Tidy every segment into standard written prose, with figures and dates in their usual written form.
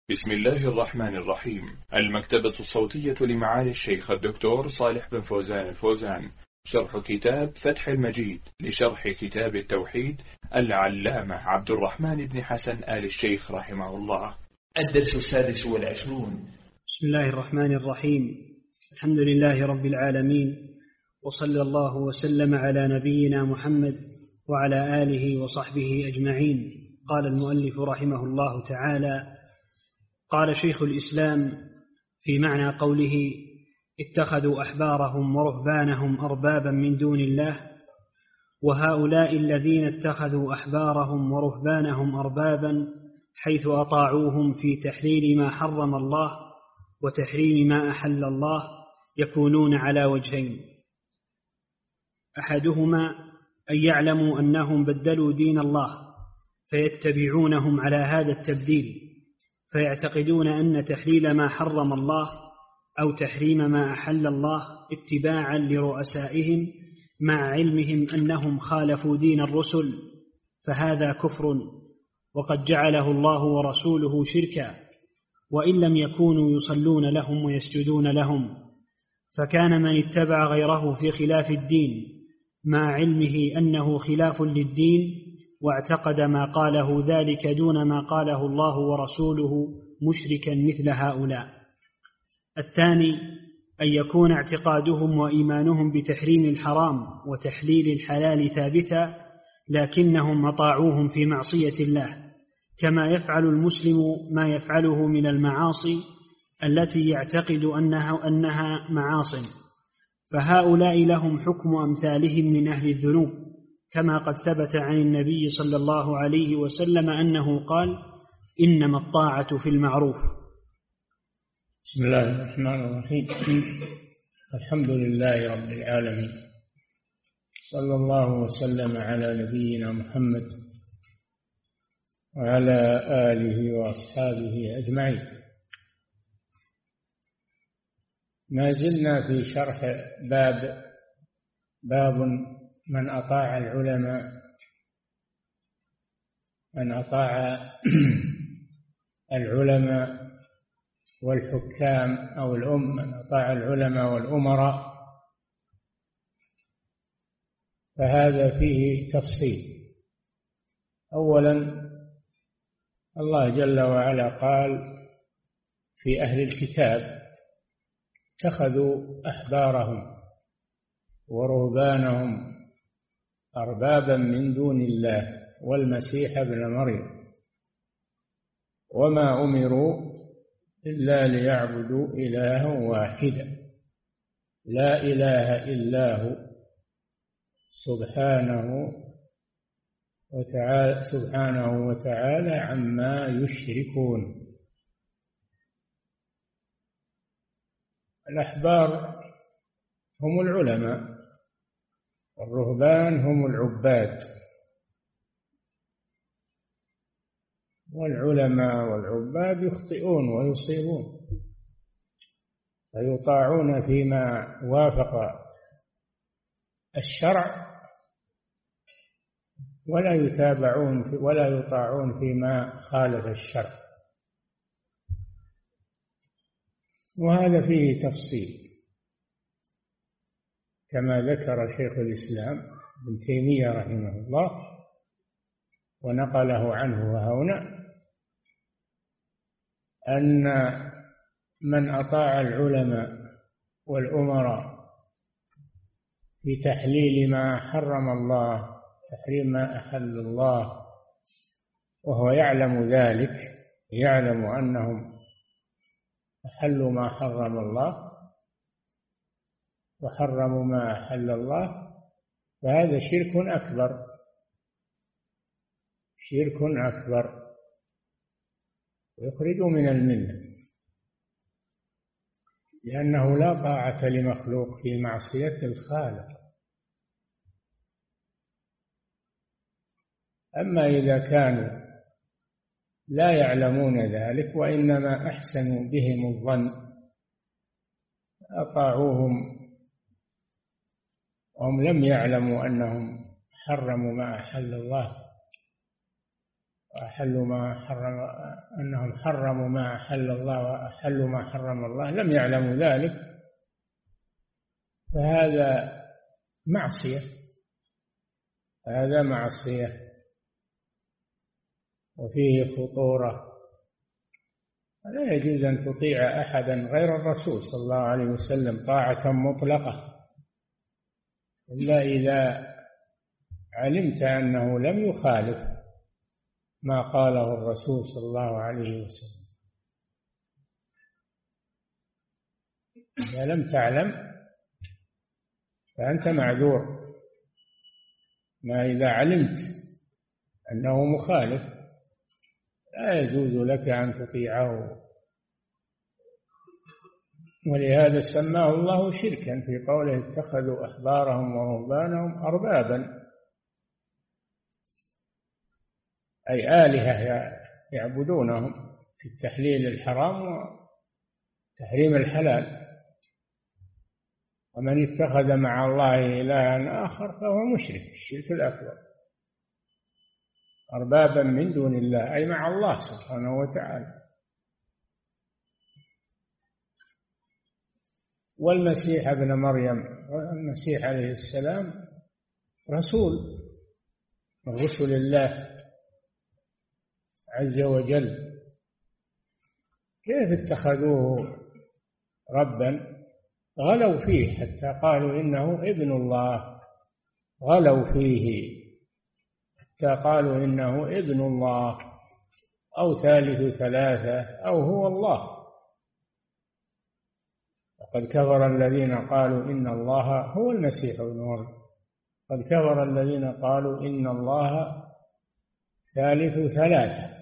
بسم الله الرحمن الرحيم. المكتبة الصوتية لمعالي الشيخ الدكتور صالح بن فوزان الفوزان، شرح كتاب فتح المجيد لشرح كتاب التوحيد العلامة عبد الرحمن بن حسن آل الشيخ رحمه الله. الدرس 26. بسم الله الرحمن الرحيم. الحمد لله رب العالمين، وصلى الله وسلم على نبينا محمد وعلى آله وصحبه أجمعين. قال المؤلف رحمه الله تعالى: قال شيخ الإسلام في معنى قوله اتخذوا أحبارهم ورهبانهم أربابا من دون الله: وهؤلاء الذين اتخذوا أحبارهم ورهبانهم أربابا حيث أطاعوهم في تحليل ما حرم الله وتحريم ما أحل الله يكونون على وجهين: أحدهما أن يعلموا أنهم بدلوا دين الله فيتبعونهم على هذا التبديل، فيعتقدون أن تحليل ما حرم الله أو تحريم ما أحل الله اتباعا لرؤسائهم مع علمهم أنهم خالفوا دين الرسل، فهذا كفر وقد جعله الله ورسوله شركا، وإن لم يكونوا يصلون لهم ويسجدون لهم. فكان من اتبع غيره في خلاف الدين مع علمه أنه خلاف للدين واعتقد ما قاله ذلك دون ما قاله الله ورسوله مشركا مثل هؤلاء. الثاني أن يكون اعتقادهم وإيمانهم بتحريم الحرام وتحليل الحلال ثابتا، لكنهم أطاعوهم في معصية الله، كما يفعل المسلم ما يفعله من المعاصي التي يعتقد أنها معاصٍ، فهؤلاء لهم حكم أمثالهم من أهل الذنوب، كما قد ثبت عن النبي صلى الله عليه وسلم أنه قال: إنما الطاعة في المعروف. بسم الله الرحمن الرحيم. الحمد لله رب العالمين، صلى الله وسلم على نبينا محمد وعلى آله وأصحابه أجمعين. ما زلنا في شرح باب من أطاع العلماء، من أطاع العلماء والحكام أو من أطاع العلماء والأمراء، فهذا فيه تفصيل. أولا، الله جل وعلا قال في أهل الكتاب: اتخذوا أحبارهم ورهبانهم أربابا من دون الله والمسيح ابن مريم وما أمروا إلا ليعبدوا إلها واحدا لا إله إلا هو سبحانه وتعالى عما يشركون. الأحبار هم العلماء، والرهبان هم العباد، والعلماء والعباد يخطئون ويصيبون، فيطاعون فيما وافق الشرع ولا يطاعون فيما خالف الشرع، وهذا فيه تفصيل كما ذكر شيخ الإسلام ابن تيمية رحمه الله ونقله عنه هنا، أن من أطاع العلماء والأمراء في تحليل ما حرم الله تحريم ما أحل الله وهو يعلم ذلك، يعلم أنهم أحلوا ما حرم الله وحرموا ما أحل الله، فهذا شرك أكبر يخرج من الملة، لأنه لا طاعة لمخلوق في معصية الخالق. أما إذا كانوا لا يعلمون ذلك وإنما أحسنوا بهم الظن أطاعوهم وهم لم يعلموا أنهم حرموا ما أحل الله، وأحلوا ما حرم، أنهم حرموا ما أحل الله وأحلوا ما حرم الله، لم يعلموا ذلك، فهذا معصية، هذا معصية وفيه خطورة. لا يجوز أن تطيع أحدا غير الرسول صلى الله عليه وسلم طاعة مطلقة إلا إذا علمت أنه لم يخالف ما قاله الرسول صلى الله عليه وسلم. إذا لم تعلم فأنت معذور، ما إذا علمت أنه مخالف لا يجوز لك أن تطيعه. ولهذا سماه الله شركا في قوله اتخذوا أحبارهم ورهبانهم أربابا، أي آلهة يعبدونهم في التحليل الحرام وتحريم الحلال. ومن اتخذ مع الله إلها آخر فهو مشرك الشرك الأكبر، أربابا من دون الله أي مع الله سبحانه وتعالى. والمسيح ابن مريم، المسيح عليه السلام رسول من رسل الله عز وجل، كيف اتخذوه ربا؟ غلوا فيه حتى قالوا إنه ابن الله، غلوا فيه حتى قالوا إنه ابن الله أو ثالث ثلاثة أو هو الله. قد كفر الذين قالوا إن الله هو المسيح ابن مريم، قد كفر الذين قالوا إن الله ثالث ثلاثة.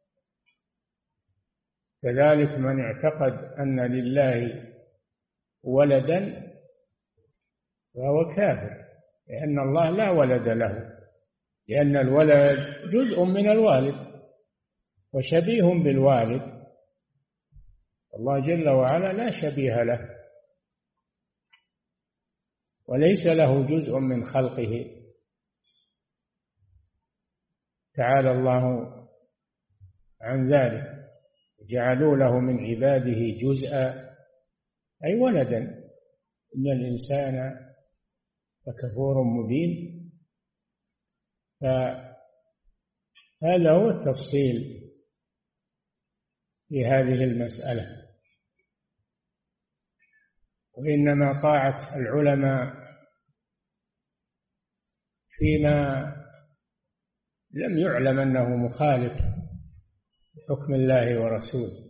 كذلك من اعتقد أن لله ولدا فهو كافر، لأن الله لا ولد له، لأن الولد جزء من الوالد وشبيه بالوالد، الله جل وعلا لا شبيه له وليس له جزء من خلقه، تعالى الله عن ذلك. جعلوا له من عباده جزءا أي ولدا، إن الإنسان لكفور مبين. فهذا هو التفصيل في هذه المسألة. وإنما طاعة العلماء فيما لم يعلم أنه مخالف بحكم الله ورسوله.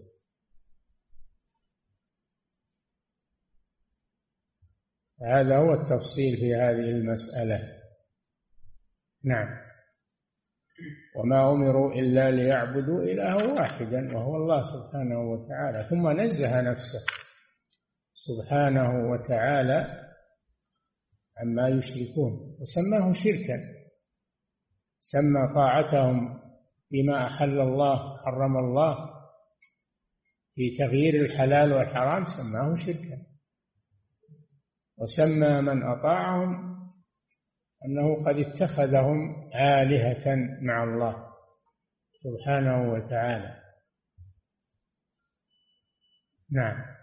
هذا هو التفصيل في هذه المسألة. نعم. وما أمروا إلا ليعبدوا إلها واحدا وهو الله سبحانه وتعالى، ثم نزه نفسه سبحانه وتعالى عما يشركون وسماه شركا، سمى طاعتهم بما أحل الله حرم الله في تغيير الحلال والحرام سماه شركا، وسمى من أطاعهم أنه قد اتخذهم آلهة مع الله سبحانه وتعالى. نعم.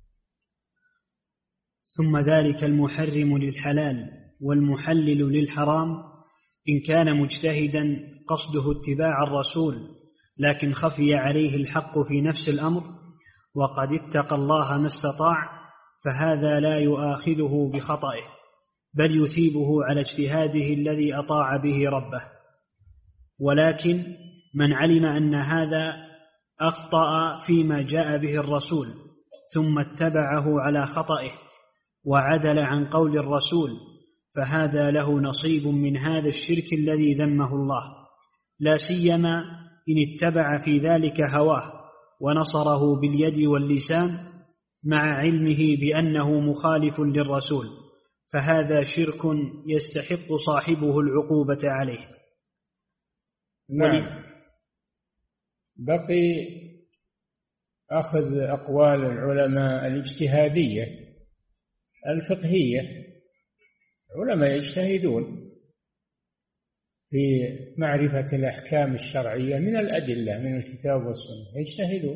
ثم ذلك المحرم للحلال والمحلل للحرام إن كان مجتهدا قصده اتباع الرسول لكن خفي عليه الحق في نفس الأمر وقد اتقى الله ما استطاع، فهذا لا يؤاخذه بخطئه بل يثيبه على اجتهاده الذي أطاع به ربه. ولكن من علم أن هذا أخطأ فيما جاء به الرسول ثم اتبعه على خطئه وعدل عن قول الرسول، فهذا له نصيب من هذا الشرك الذي ذمه الله، لا سيما إن اتبع في ذلك هواه ونصره باليد واللسان مع علمه بأنه مخالف للرسول، فهذا شرك يستحق صاحبه العقوبة عليه. نعم. بقي أخذ أقوال العلماء الاجتهادية الفقهية، علماء يجتهدون في معرفة الأحكام الشرعية من الأدلة من الكتاب والسنة، يجتهدوا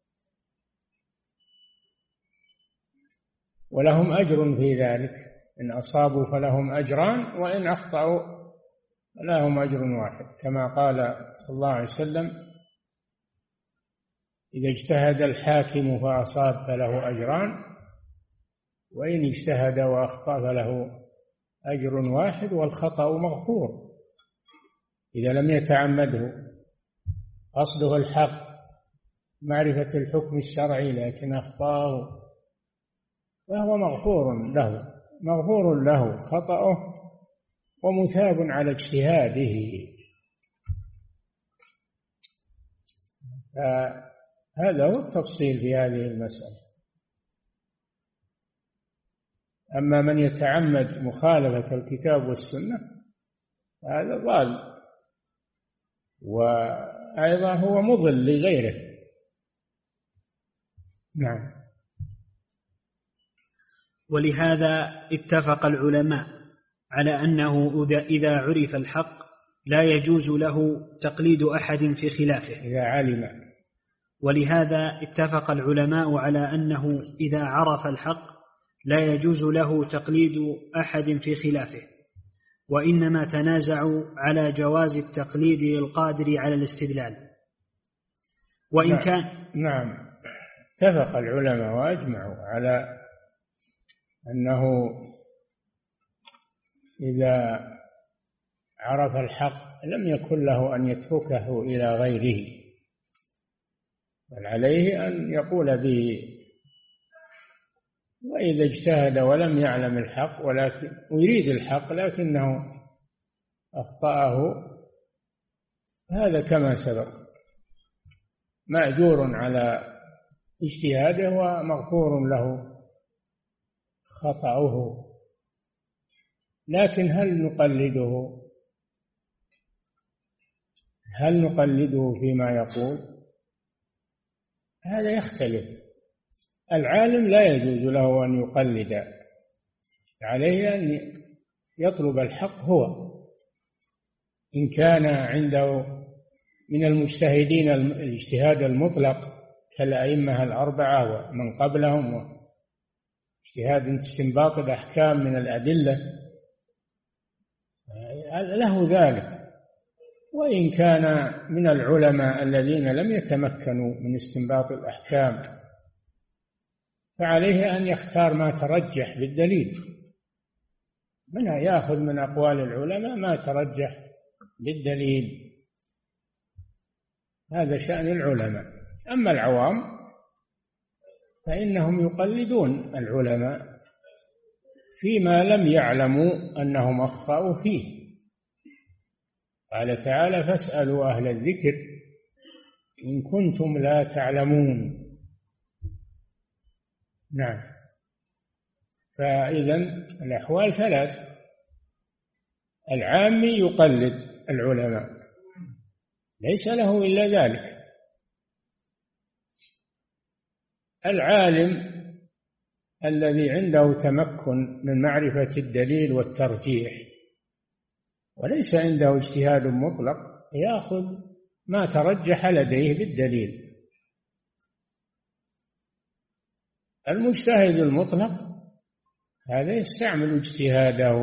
ولهم أجر في ذلك، إن أصابوا فلهم أجران وإن أخطأوا فلهم أجر واحد، كما قال صلى الله عليه وسلم: إذا اجتهد الحاكم فأصاب فله أجران، وإن اجتهد وأخطأ فله أجر واحد، والخطأ مغفور إذا لم يتعمده، قصده الحق معرفة الحكم الشرعي لكن أخطأه فهو مغفور له خطأه ومثاب على اجتهاده. هذا هو التفصيل في هذه المسألة. أما من يتعمد مخالفة الكتاب والسنة هذا ضال، وأيضا هو مضل لغيره. نعم. ولهذا اتفق العلماء على أنه إذا عرف الحق لا يجوز له تقليد أحد في خلافه إذا علم. ولهذا اتفق العلماء على أنه إذا عرف الحق لا يجوز له تقليد أحد في خلافه، وإنما تنازعوا على جواز التقليد للقادر على الاستدلال. وإن كان نعم، اتفق العلماء وأجمعوا على أنه إذا عرف الحق لم يكن له أن يتركه إلى غيره، بل عليه أن يقول به. وإذا اجتهد ولم يعلم الحق ولكن يريد الحق لكنه أخطأه، هذا كما سبق مأجور على اجتهاده ومغفور له خطأه. لكن هل نقلده فيما يقول؟ هذا يختلف. العالم لا يجوز له أن يقلد، عليه أن يطلب الحق هو، إن كان عنده من المجتهدين الاجتهاد المطلق كالأئمة الأربعة ومن قبلهم، واجتهاد استنباط الأحكام من الأدلة له ذلك. وإن كان من العلماء الذين لم يتمكنوا من استنباط الأحكام فعليه أن يختار ما ترجح بالدليل، يأخذ من أقوال العلماء ما ترجح بالدليل. هذا شأن العلماء. أما العوام فإنهم يقلدون العلماء فيما لم يعلموا أنهم أخطأوا فيه. قال تعالى: فاسألوا أهل الذكر إن كنتم لا تعلمون. نعم. فإذا الأحوال ثلاث: العامي يقلد العلماء ليس له إلا ذلك، العالم الذي عنده تمكن من معرفة الدليل والترجيح وليس عنده اجتهاد مطلق يأخذ ما ترجح لديه بالدليل. المجتهد المطلق هذا يستعمل اجتهاده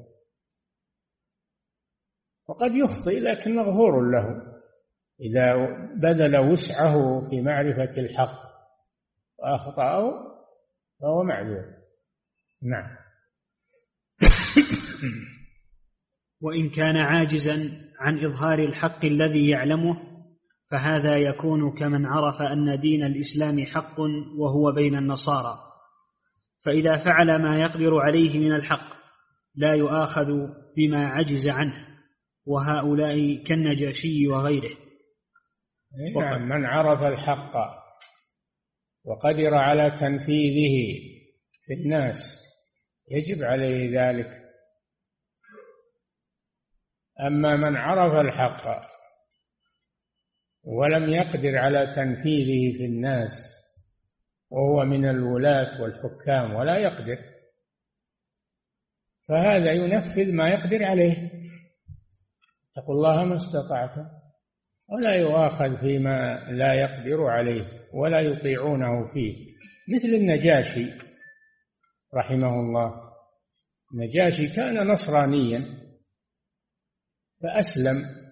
وقد يخطئ لكن مغفور له إذا بذل وسعه في معرفة الحق وأخطأه فهو معذور. نعم. وإن كان عاجزا عن إظهار الحق الذي يعلمه فهذا يكون كمن عرف أن دين الإسلام حق وهو بين النصارى، فإذا فعل ما يقدر عليه من الحق لا يؤاخذ بما عجز عنه، وهؤلاء كالنجاشي وغيره. نعم، من عرف الحق وقدر على تنفيذه في الناس يجب عليه ذلك. أما من عرف الحق ولم يقدر على تنفيذه في الناس وهو من الولاة والحكام ولا يقدر، فهذا ينفذ ما يقدر عليه اتقوا الله ما استطعتم، ولا يؤاخذ فيما لا يقدر عليه ولا يطيعونه فيه، مثل النجاشي رحمه الله. النجاشي كان نصرانيا فأسلم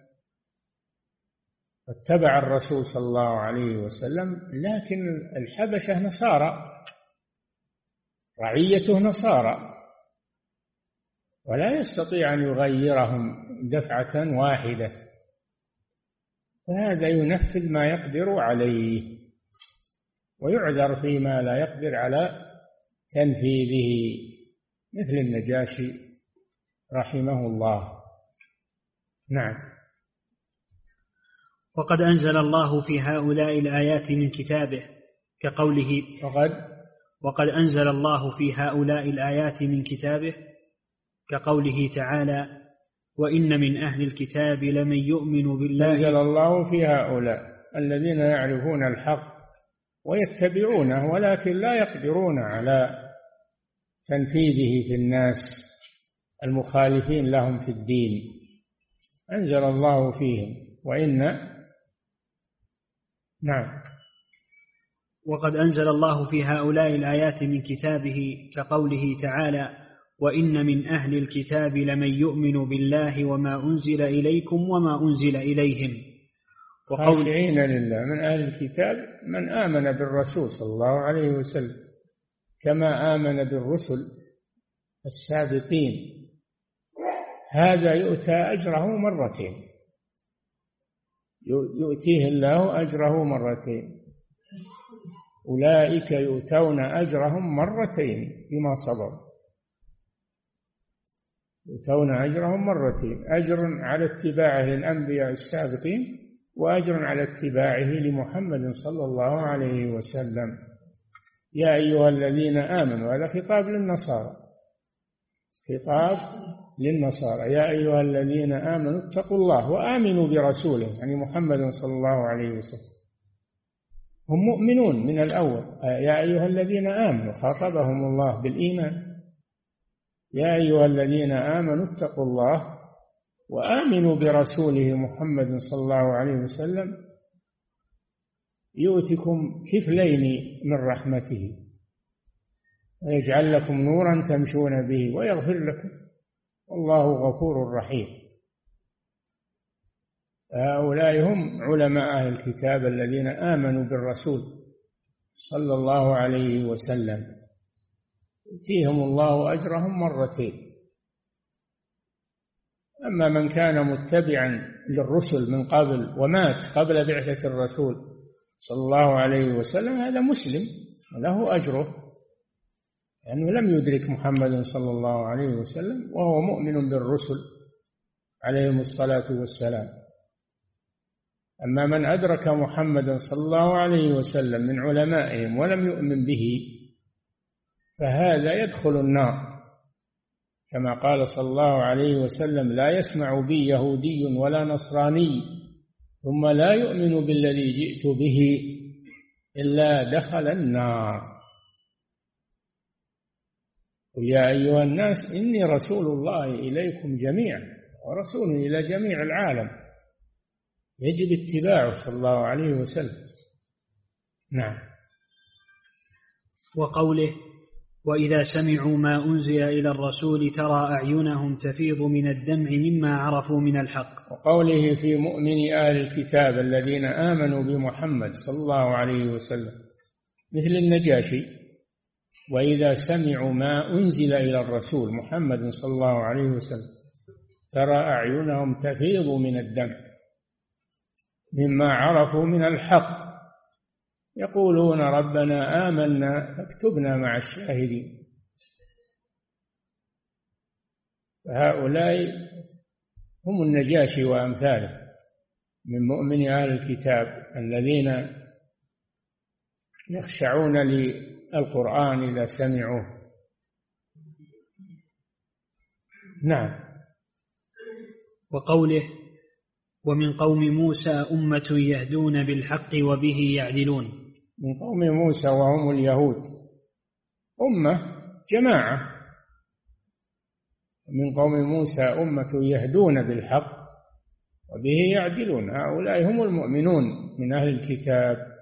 واتبع الرسول صلى الله عليه وسلم، لكن الحبشة نصارى، رعيته نصارى، ولا يستطيع أن يغيرهم دفعة واحدة، فهذا ينفذ ما يقدر عليه ويعذر فيما لا يقدر على تنفيذه، مثل النجاشي رحمه الله. نعم. وقد أنزل الله في هؤلاء الآيات من كتابه كقوله وقد أنزل الله في هؤلاء الآيات من كتابه كقوله تعالى: وإن من أهل الكتاب لمن يؤمن بالله. أنزل الله في هؤلاء الذين يعرفون الحق ويتبعونه، ولكن لا يقدرون على تنفيذه في الناس المخالفين لهم في الدين، أنزل الله فيهم نعم. وقد أنزل الله في هؤلاء الآيات من كتابه كقوله تعالى: وإن من أهل الكتاب لمن يؤمن بالله وما أنزل إليكم وما أنزل إليهم. خاشعين لله. من أهل الكتاب من آمن بالرسول صلى الله عليه وسلم كما آمن بالرسل السابقين، هذا يؤتى أجره مرتين، يؤتيه الله أجره مرتين، أولئك يؤتون أجرهم مرتين بما صبروا، يؤتون أجرهم مرتين، أجر على اتباعه للأنبياء السابقين، وأجر على اتباعه لمحمد صلى الله عليه وسلم. يا أيها الذين آمنوا، هذا خطاب للنصارى، خطاب للنصارى، يا أيها الذين آمنوا اتقوا الله وآمنوا برسوله، يعني محمد صلى الله عليه وسلم، هم مؤمنون من الأول. يا أيها الذين آمنوا، خاطبهم الله بالإيمان، يا أيها الذين آمنوا اتقوا الله وآمنوا برسوله محمد صلى الله عليه وسلم يؤتكم كفلين من رحمته ويجعل لكم نورا تمشون به ويغفر لكم والله غفور رحيم. هؤلاء هم علماء أهل الكتاب الذين آمنوا بالرسول صلى الله عليه وسلم، يؤتيهم الله أجرهم مرتين. أما من كان متبعا للرسل من قبل ومات قبل بعثة الرسول صلى الله عليه وسلم، هذا مسلم له أجره، لأنه لم يدرك محمد صلى الله عليه وسلم وهو مؤمن بالرسل عليهم الصلاة والسلام. أما من أدرك محمد صلى الله عليه وسلم من علمائهم ولم يؤمن به، فهذا يدخل النار، كما قال صلى الله عليه وسلم: لا يسمع بي يهودي ولا نصراني ثم لا يؤمن بالذي جئت به إلا دخل النار. قل يا أيها الناس إني رسول الله إليكم جميعا، ورسول إلى جميع العالم، يجب اتباعه صلى الله عليه وسلم. نعم. وقوله: وإذا سمعوا ما أنزل إلى الرسول ترى أعينهم تفيض من الدمع مما عرفوا من الحق. وقوله في مؤمن أهل الكتاب الذين آمنوا بمحمد صلى الله عليه وسلم مثل النجاشي: وإذا سمعوا ما أنزل إلى الرسول محمد صلى الله عليه وسلم ترى أعينهم تفيض من الدمع مما عرفوا من الحق، يقولون ربنا آمنا فاكتبنا مع الشاهدين. فهؤلاء هم النجاشي وأمثاله من مؤمن أهل الكتاب الذين يخشعون للقرآن إذا سمعوه. نعم. وقوله: ومن قوم موسى أمة يهدون بالحق وبه يعدلون. من قوم موسى وهم اليهود أمة جماعة، من قوم موسى أمة يهدون بالحق وبه يعدلون. هؤلاء هم المؤمنون من أهل الكتاب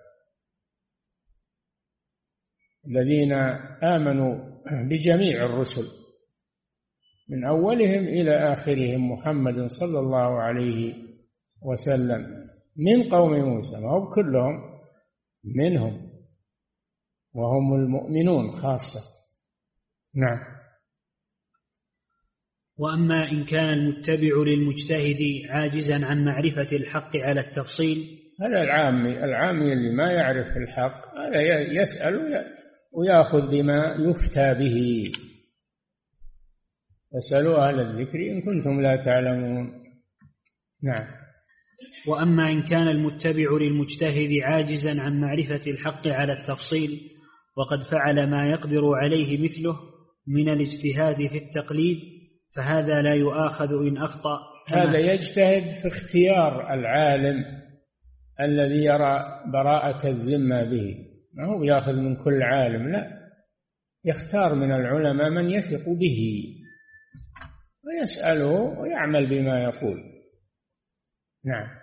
الذين آمنوا بجميع الرسل من أولهم إلى آخرهم، محمد صلى الله عليه وسلم، من قوم موسى، ما هم كلهم، منهم، وهم المؤمنون خاصة. نعم. وأما إن كان المتبع للمجتهد عاجزا عن معرفة الحق على التفصيل، هذا العامي اللي ما يعرف الحق، هذا يسأل ويأخذ بما يفتى به. فاسألوا أهل الذكر إن كنتم لا تعلمون. نعم. وأما إن كان المتبع للمجتهد عاجزا عن معرفة الحق على التفصيل وقد فعل ما يقدر عليه مثله من الاجتهاد في التقليد، فهذا لا يؤاخذ إن أخطأ. هذا يجتهد في اختيار العالم الذي يرى براءة الذمة به، ما هو يأخذ من كل عالم، لا، يختار من العلماء من يثق به ويسأله ويعمل بما يقول. نعم.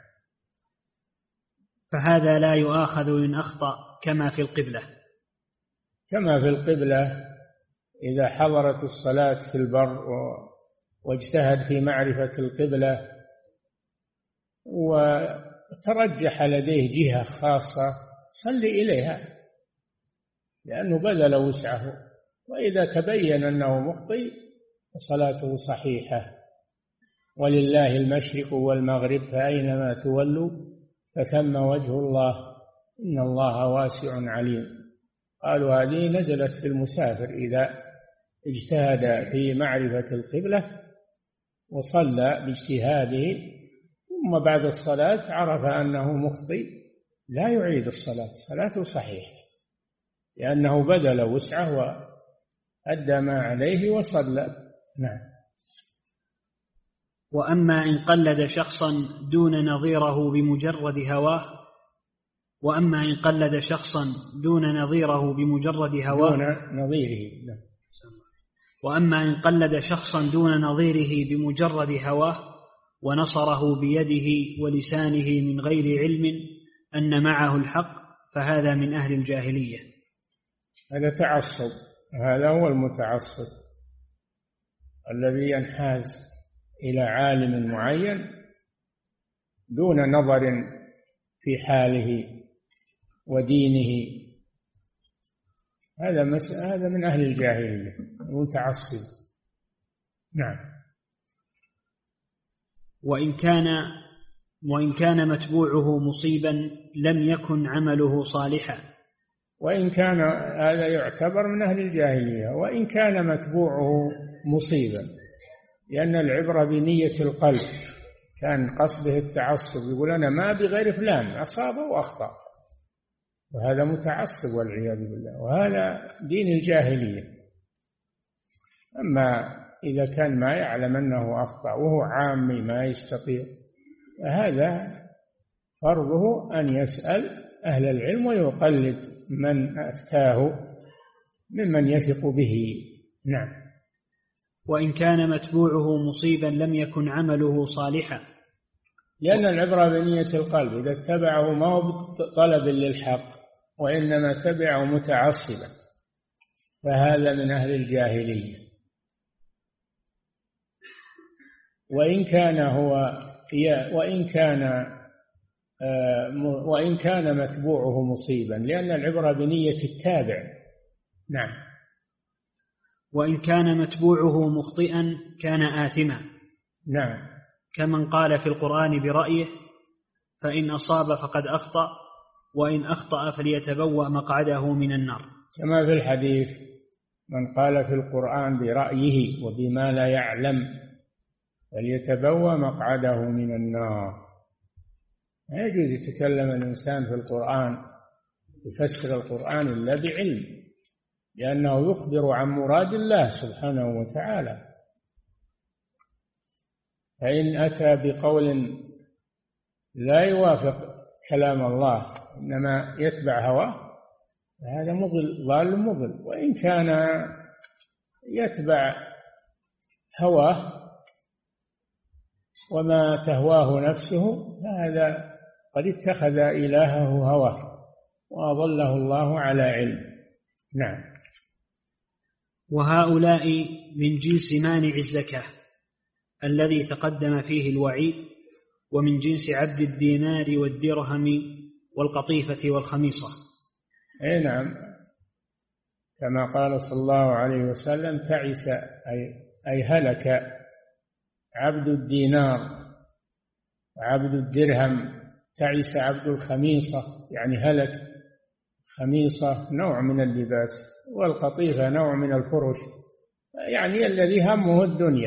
فهذا لا يؤاخذ إن أخطأ كما في القبلة. كما في القبلة إذا حضرت الصلاة في البر واجتهد في معرفة القبلة وترجح لديه جهة خاصة، صلي إليها لأنه بذل وسعه، وإذا تبين أنه مخطئ فصلاته صحيحة. ولله المشرق والمغرب فأينما تولوا فثم وجه الله إن الله واسع عليم. قالوا هذه نزلت في المسافر إذا اجتهد في معرفة القبلة وصلى باجتهاده ثم بعد الصلاة عرف أنه مخطئ لا يعيد الصلاة، صلاته صحيحة لأنه بذل وسعه وأدى ما عليه وصلى. نعم. وأما إن قلد شخصا دون نظيره بمجرد هواه، وأما إن قلد شخصا دون نظيره بمجرد هواه، دون نظيره، وأما إن قلد شخصا دون نظيره بمجرد هواه ونصره بيده ولسانه من غير علم أن معه الحق، فهذا من أهل الجاهلية. هذا تعصب، هذا هو المتعصب الذي ينحاز إلى عالم معين دون نظر في حاله ودينه. هذا من أهل الجاهلية المتعصب. نعم. وإن كان متبوعه مصيبا لم يكن عمله صالحا. وإن كان هذا يعتبر من أهل الجاهلية. وإن كان متبوعه مصيبا، لأن العبرة بنية القلب، كان قصده التعصب، يقول أنا ما بغير فلان أصاب وأخطأ، وهذا متعصب والعياذ بالله، وهذا دين الجاهلية. أما إذا كان ما يعلم أنه أخطأ وهو عامي ما يستطيع، فهذا فرضه أن يسأل أهل العلم ويقلد من أفتاه ممن يثق به. نعم. وإن كان متبوعه مصيبا لم يكن عمله صالحا، لأن العبرة بنية القلب، إذا اتبعه ما هو طلب للحق وإنما تبعه متعصبا فهذا من أهل الجاهلية. وإن كان متبوعه مصيبا، لأن العبرة بنية التابع. نعم. وإن كان متبوعه مخطئا كان آثما. نعم. كمن قال في القرآن برأيه فإن أصاب فقد أخطأ وإن أخطأ فليتبوأ مقعده من النار، كما في الحديث من قال في القرآن برأيه وبما لا يعلم فليتبوأ مقعده من النار. لا يجوز يتكلم الإنسان في القرآن يفسر القرآن إلا بعلم، لأنه يخبر عن مراد الله سبحانه وتعالى. فإن أتى بقول لا يوافق كلام الله إنما يتبع هواه فهذا ضال مضل. وإن كان يتبع هواه وما تهواه نفسه فهذا قد اتخذ إلهه هواه وأضله الله على علم. نعم. وهؤلاء من جنس مانع الزكاة الذي تقدم فيه الوعيد، ومن جنس عبد الدينار والدرهم والقطيفة والخميصة. أي نعم، كما قال صلى الله عليه وسلم: تعس أي هلك عبد الدينار وعبد الدرهم، تعس عبد الخميصة يعني هلك. خميصة نوع من اللباس، والقطيفة نوع من الفرش، يعني الذي همه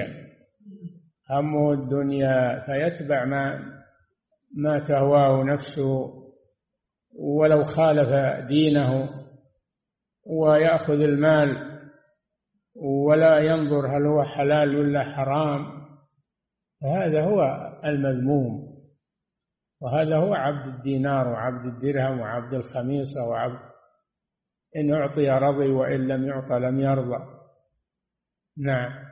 الدنيا فيتبع ما تهواه نفسه ولو خالف دينه، ويأخذ المال ولا ينظر هل هو حلال ولا حرام، فهذا هو المذموم. وهذا هو عبد الدينار وعبد الدرهم وعبد الخميصة وعبد إن أعطي رضي وإن لم يعطى لم يرضى. نعم.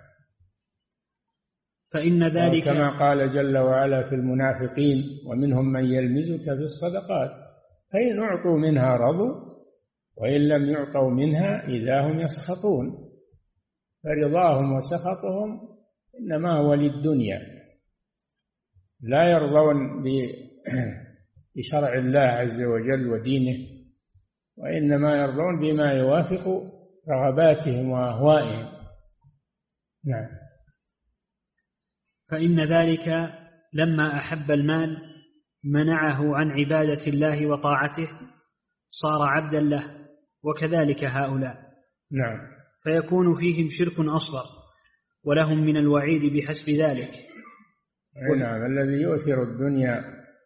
فإن ذلك كما قال جل وعلا في المنافقين: ومنهم من يلمزك في الصدقات فإن أعطوا منها رضوا وإن لم يعطوا منها إذا هم يسخطون. فرضاهم وسخطهم إنما هو للدنيا، لا يرضون بشرع الله عز وجل ودينه، وإنما يرضون بما يوافق رغباتهم وأهوائهم. نعم. فإن ذلك لما أحب المال منعه عن عبادة الله وطاعته، صار عبدا له، وكذلك هؤلاء. نعم. فيكون فيهم شرك أصغر، ولهم من الوعيد بحسب ذلك. نعم. الذي يؤثر الدنيا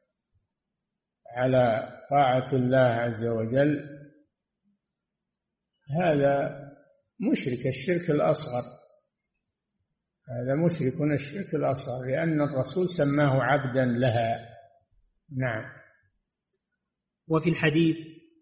على طاعة الله عز وجل هذا مشرك الشرك الأصغر، هذا مشرك الشرك الأصغر، لأن الرسول سماه عبدا لها. نعم. وفي الحديث: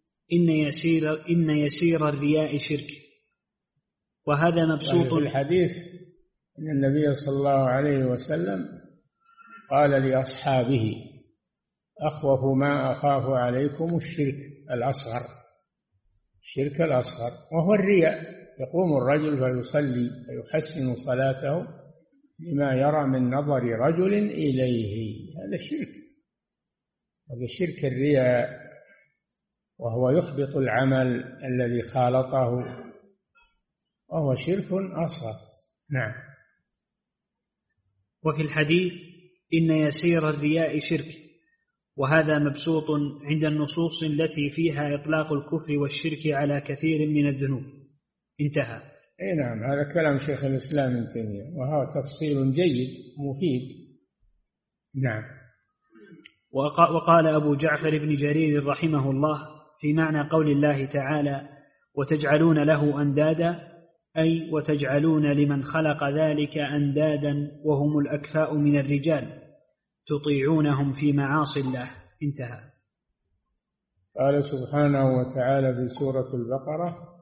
إن يسير الرياء شرك، وهذا مبسوط. في الحديث أن النبي صلى الله عليه وسلم قال لأصحابه: أخوف ما أخاف عليكم الشرك الأصغر، الشرك الأصغر وهو الرياء. يقوم الرجل فيصلي فيحسن صلاته لما يرى من نظر رجل إليه، هذا الشرك، هذا شرك الرياء، وهو يحبط العمل الذي خالطه، وهو شرك أصغر. نعم. وفي الحديث: إن يسير الرياء شرك، وهذا مبسوط عند النصوص التي فيها إطلاق الكفر والشرك على كثير من الذنوب. انتهى. أي نعم، هذا كلام شيخ الإسلام ابن تيمية، وهذا تفصيل جيد مفيد. نعم. وقال أبو جعفر بن جرير رحمه الله في معنى قول الله تعالى: وتجعلون له أندادا، أي وتجعلون لمن خلق ذلك أندادا وهم الأكفاء من الرجال تطيعونهم في معاصي الله. انتهى. قال سبحانه وتعالى في سورة البقرة: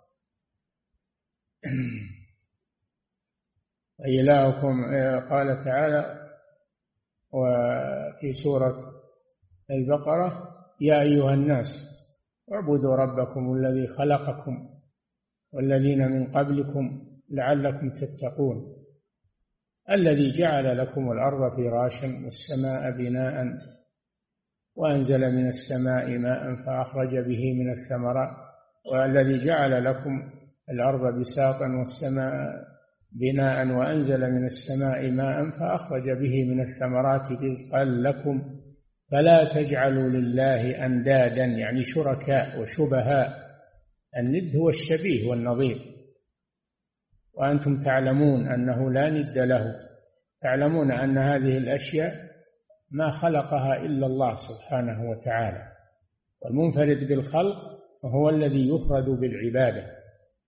إلهكم، قال تعالى وفي سورة البقرة: يا أيها الناس اعبدوا ربكم الذي خلقكم والذين من قبلكم لعلكم تتقون الذي جعل لكم الأرض فراشا والسماء بناء وأنزل من السماء ماء فأخرج به من الثمرات والذي جعل لكم الأرض بساطا والسماء بناء وأنزل من السماء ماء فأخرج به من الثمرات رزقا لكم فلا تجعلوا لله أندادا، يعني شركاء وشبهاء. الند هو الشبيه والنظير، وأنتم تعلمون أنه لا ند له، تعلمون أن هذه الأشياء ما خلقها إلا الله سبحانه وتعالى، والمنفرد بالخلق هو الذي يفرد بالعبادة.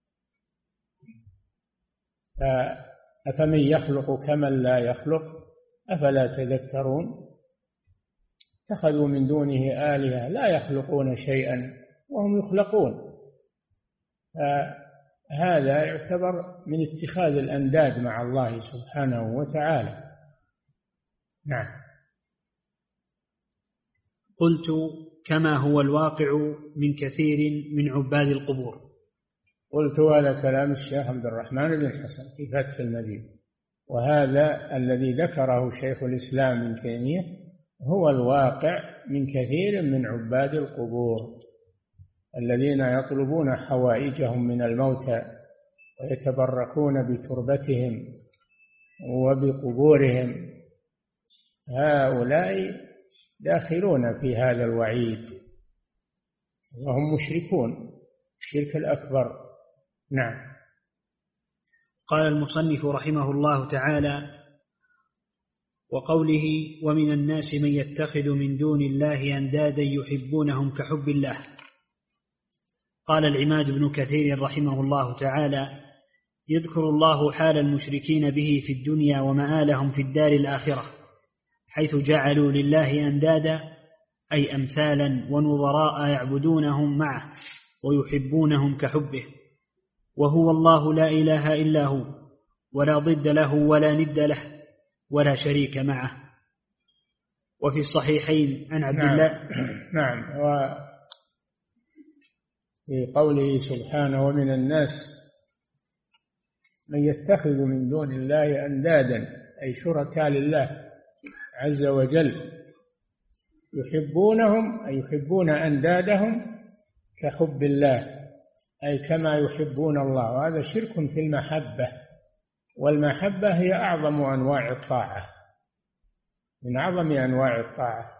أفمن يخلق كمن لا يخلق أفلا تذكرون. اتخذوا من دونه آلهة لا يخلقون شيئا وهم يخلقون. هذا يعتبر من اتخاذ الأنداد مع الله سبحانه وتعالى. نعم. قلت: كما هو الواقع من كثير من عباد القبور. قلت: هذا كلام الشيخ عبد الرحمن بن حسن في فتح المجيد، وهذا الذي ذكره شيخ الإسلام ابن تيمية هو الواقع من كثير من عباد القبور الذين يطلبون حوائجهم من الموتى ويتبركون بتربتهم وبقبورهم. هؤلاء داخلون في هذا الوعيد وهم مشركون الشرك الأكبر. نعم. قال المصنف رحمه الله تعالى: وقوله: ومن الناس من يتخذ من دون الله أندادا يحبونهم كحب الله. قال العماد بن كثير رحمه الله تعالى: يذكر الله حال المشركين به في الدنيا ومآلهم في الدار الآخرة، حيث جعلوا لله أندادا أي أمثالا ونظراء يعبدونهم معه ويحبونهم كحبه، وهو الله لا إله إلا هو، ولا ضد له ولا ند له ولا شريك معه. وفي الصحيحين عن عبد الله. نعم. وفي قوله سبحانه: ومن الناس من يتخذ من دون الله أندادا أي شركاء لله عز وجل، يحبونهم أي يحبون أندادهم كحب الله أي كما يحبون الله، وهذا شرك في المحبة، والمحبة هي أعظم أنواع الطاعة، من أعظم أنواع الطاعة.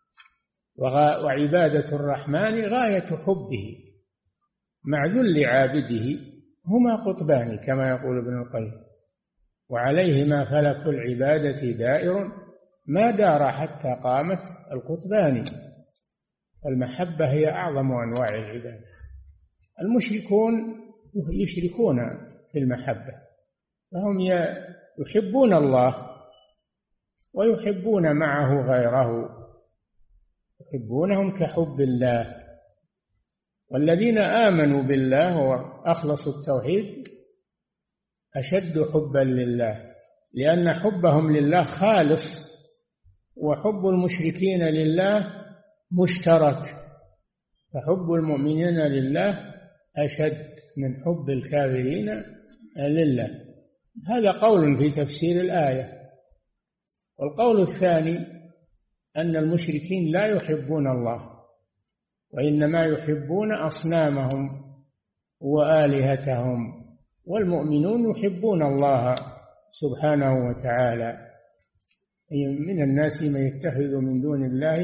وعبادة الرحمن غاية حبه مع ذل عابده هما قطبان كما يقول ابن القيم، وعليهما فلك العبادة دائر ما دار حتى قامت القطبان. المحبة هي أعظم أنواع العبادة. المشركون يشركون في المحبة، فهم يحبون الله ويحبون معه غيره، يحبونهم كحب الله. والذين آمنوا بالله وأخلصوا التوحيد أشد حبا لله، لأن حبهم لله خالص، وحب المشركين لله مشترك، فحب المؤمنين لله أشد من حب الكافرين لله. هذا قول في تفسير الآية. والقول الثاني أن المشركين لا يحبون الله، وإنما يحبون أصنامهم وآلهتهم، والمؤمنون يحبون الله سبحانه وتعالى. من الناس من يتخذ من دون الله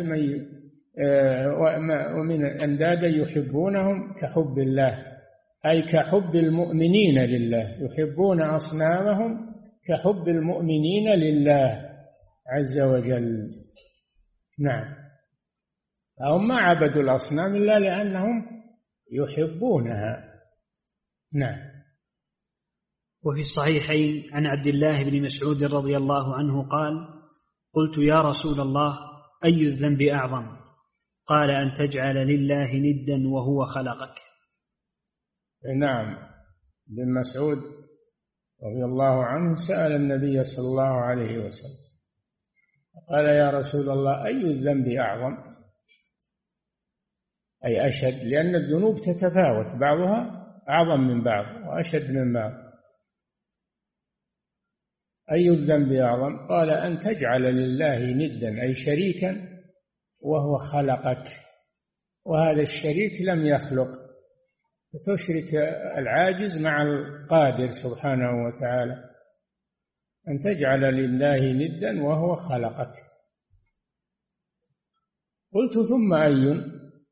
ومن أندادا يحبونهم كحب الله أي كحب المؤمنين لله، يحبون أصنامهم كحب المؤمنين لله عز وجل. نعم. فهم ما عبدوا الأصنام إلا لأنهم يحبونها. نعم. وفي الصحيحين عن عبد الله بن مسعود رضي الله عنه قال: قلت: يا رسول الله، أي الذنب أعظم؟ قال: أن تجعل لله ندا وهو خلقك. نعم. ابن مسعود رضي الله عنه سأل النبي صلى الله عليه وسلم قال: يا رسول الله، أي الذنب أعظم أي أشد؟ لأن الذنوب تتفاوت، بعضها أعظم من بعض وأشد من بعض. أي الذنب أعظم؟ قال: أن تجعل لله ندا أي شريكا وهو خلقك، وهذا الشريك لم يخلق، فتشرك العاجز مع القادر سبحانه وتعالى. أن تجعل لله ندا وهو خلقك. قلت: ثم أي؟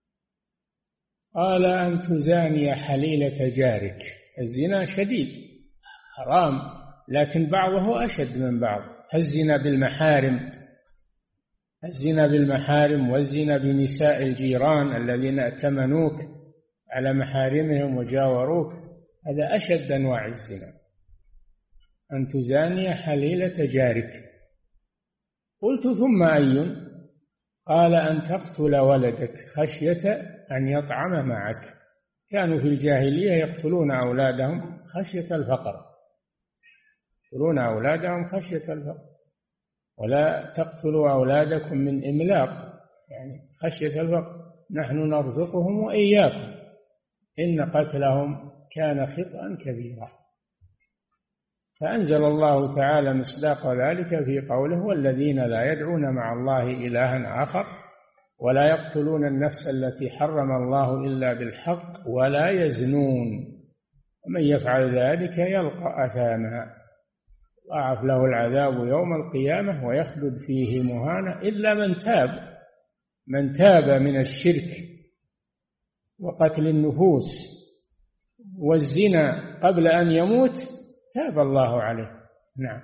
قال: أن تزاني حليلة جارك. الزنا شديد حرام، لكن بعضه أشد من بعض. الزنا بالمحارم، الزنا بالمحارم والزنا بنساء الجيران الذين ائتمنوك على محارمهم وجاوروك، هذا أشد أنواع الزنا. أن تزاني حليلة جارك. قلت: ثم أي؟ قال: أن تقتل ولدك خشية أن يطعم معك. كانوا في الجاهلية يقتلون أولادهم خشية الفقر، يقتلون أولادهم خشية الفقر. ولا تقتلوا أولادكم من إملاق، يعني خشية الفقر، نحن نرزقهم وإياكم إن قتلهم كان خطأ كبيرا. فأنزل الله تعالى مصداق ذلك في قوله: والذين لا يدعون مع الله إلها آخر ولا يقتلون النفس التي حرم الله إلا بالحق ولا يزنون ومن يفعل ذلك يلقى أثاما ضاعف له العذاب يوم القيامة ويخلد فيه مهانا إلا من تاب من الشرك وقتل النفوس والزنا قبل أن يموت تاب الله عليه. نعم.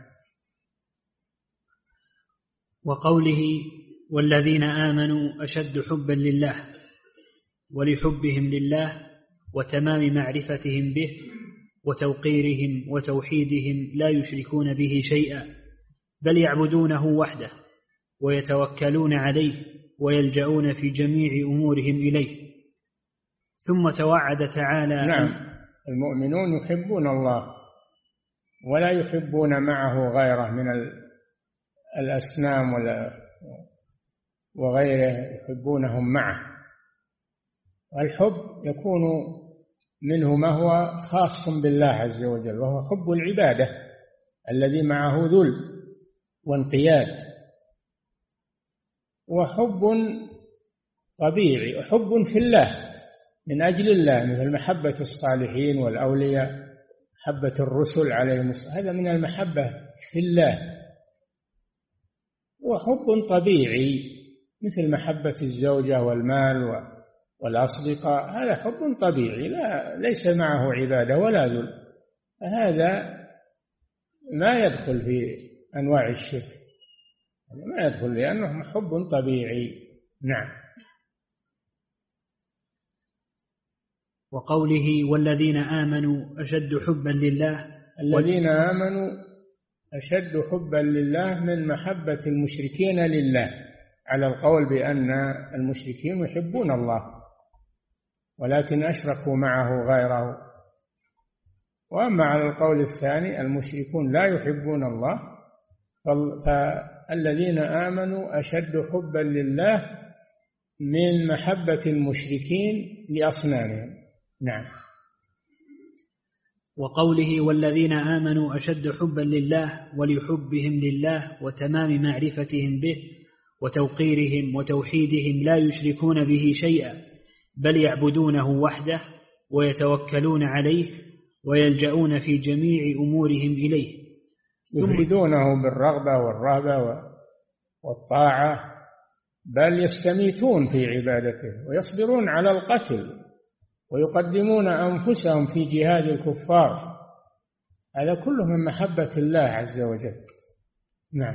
وقوله: والذين آمنوا أشد حبا لله، ولحبهم لله وتمام معرفتهم به وتوقيرهم وتوحيدهم لا يشركون به شيئا بل يعبدونه وحده ويتوكلون عليه ويلجؤون في جميع أمورهم إليه. ثم توعد تعالى. نعم، المؤمنون يحبون الله ولا يحبون معه غيره من الأصنام وغيره، يحبونهم معه. والحب يكون منه ما هو خاص بالله عز وجل، وهو حب العبادة الذي معه ذل وانقياد، وحب طبيعي وحب في الله من أجل الله، مثل محبة الصالحين والأولياء، محبة الرسل عليهم الصلاة، هذا من المحبة في الله. وحب طبيعي مثل محبة الزوجة والمال والأصدقاء، هذا حب طبيعي ليس معه عبادة ولا ذل، هذا ما يدخل في أنواع الشرك، ما يدخل لأنه حب طبيعي. نعم. وقوله: والذين آمنوا أشد حبا لله، الذين آمنوا أشد حبا لله من محبة المشركين لله، على القول بأن المشركين يحبون الله ولكن أشركوا معه غيره. وأما على القول الثاني المشركون لا يحبون الله، فالذين آمنوا أشد حبا لله من محبة المشركين لأصنامهم. نعم. وقوله: والذين آمنوا أشد حبا لله ولحبهم لله وتمام معرفتهم به وتوقيرهم وتوحيدهم لا يشركون به شيئا بل يعبدونه وحده ويتوكلون عليه ويلجؤون في جميع أمورهم إليه، يفردونه بالرغبة والرهبة والطاعة، بل يستميتون في عبادته ويصبرون على القتل ويقدمون أنفسهم في جهاد الكفار، هذا كله من محبة الله عز وجل. نعم.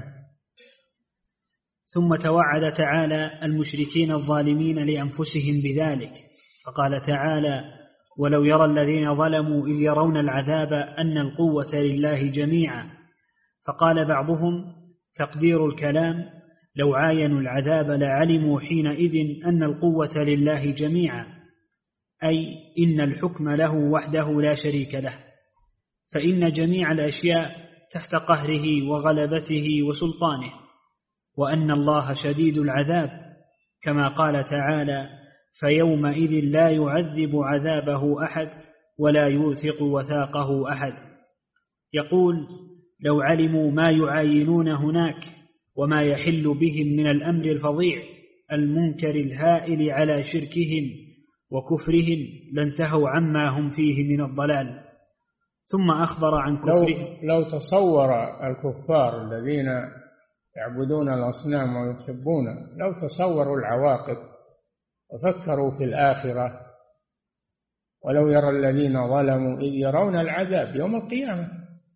ثم توعد تعالى المشركين الظالمين لأنفسهم بذلك، فقال تعالى: ولو يرى الذين ظلموا إذ يرون العذاب أن القوة لله جميعا. فقال بعضهم: تقدير الكلام: لو عاينوا العذاب لعلموا حينئذ أن القوة لله جميعا، أي إن الحكم له وحده لا شريك له، فإن جميع الأشياء تحت قهره وغلبته وسلطانه، وأن الله شديد العذاب، كما قال تعالى: فيومئذ لا يعذب عذابه أحد ولا يوثق وثاقه أحد. يقول: لو علموا ما يعاينون هناك وما يحل بهم من الأمر الفظيع المنكر الهائل على شركهم وكفرهم لانتهوا عما هم فيه من الضلال. ثم أخبر عن كفرهم. لو تصور الكفار الذين يعبدون الأصنام ويحبون، لو تصوروا العواقب وفكروا في الآخرة، ولو يرى الذين ظلموا إذ يرون العذاب يوم القيامة،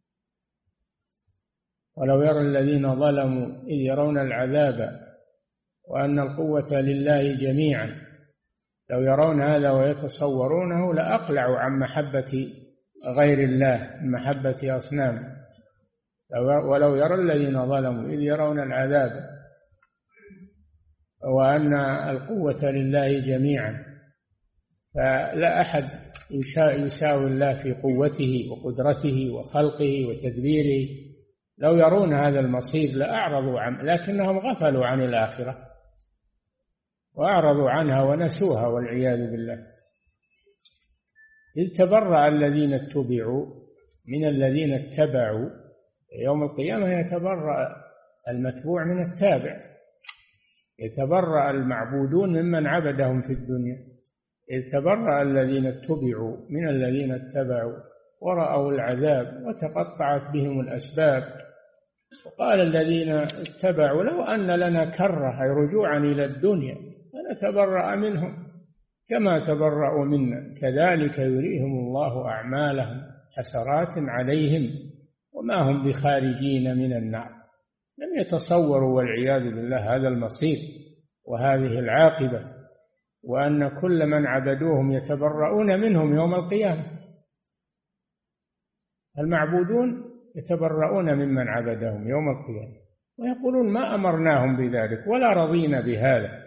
ولو يرى الذين ظلموا إذ يرون العذاب وأن القوة لله جميعا، لو يرون هذا ويتصورونه لأقلعوا عن محبة غير الله، من محبة أصنام. ولو يرى الذين ظلموا إذ يرون العذاب وأن القوة لله جميعا، فلا أحد يساوي الله في قوته وقدرته وخلقه وتدبيره، لو يرون هذا المصير لأعرضوا عنه، لكنهم غفلوا عن الآخرة وأعرضوا عنها ونسوها والعياذ بالله. إذ تبرأ الذين اتبعوا من الذين اتبعوا، يوم القيامة يتبرأ المتبوع من التابع، يتبرأ المعبودون ممن عبدهم في الدنيا. إذ تبرأ الذين اتبعوا من الذين اتبعوا ورأوا العذاب وتقطعت بهم الأسباب. وقال الذين اتبعوا لو أن لنا كرة أي رجوعا إلى الدنيا فنتبرأ منهم كما تبرأوا منا كذلك يريهم الله أعمالهم حسرات عليهم وما هم بخارجين من النار. لم يتصوروا والعياذ بالله هذا المصير وهذه العاقبة، وأن كل من عبدوهم يتبرؤون منهم يوم القيامة. المعبودون يتبرؤون ممن عبدهم يوم القيامة ويقولون ما أمرناهم بذلك ولا رضينا بهذا،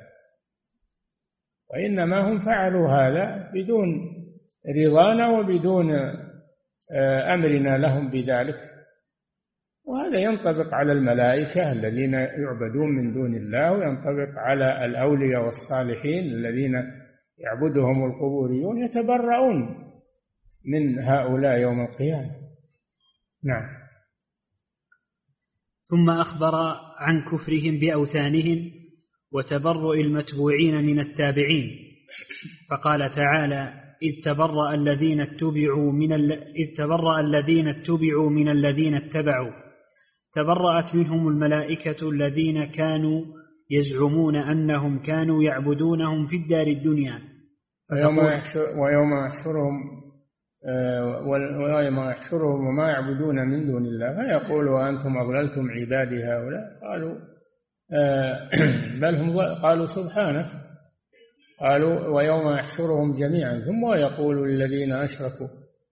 وإنما هم فعلوا هذا بدون رضانا وبدون أمرنا لهم بذلك. وهذا ينطبق على الملائكة الذين يعبدون من دون الله، وينطبق على الأولياء والصالحين الذين يعبدهم القبوريون، يتبرؤون من هؤلاء يوم القيامة. نعم. ثم أخبر عن كفرهم بأوثانهم وتبرؤ المتبوعين من التابعين، فقال تعالى: إذ تبرأ الذين اتبعوا من الذين اتبعوا تبرأت منهم الملائكة الذين كانوا يزعمون أنهم كانوا يعبدونهم في الدار الدنيا. ويوم يحشرهم وما يعبدون من دون الله فيقول وأنتم أضللتم عبادي هؤلاء، قالوا بل هم قالوا سبحانك، قالوا ويوم يحشرهم جميعا ثم يقول للذين أشركوا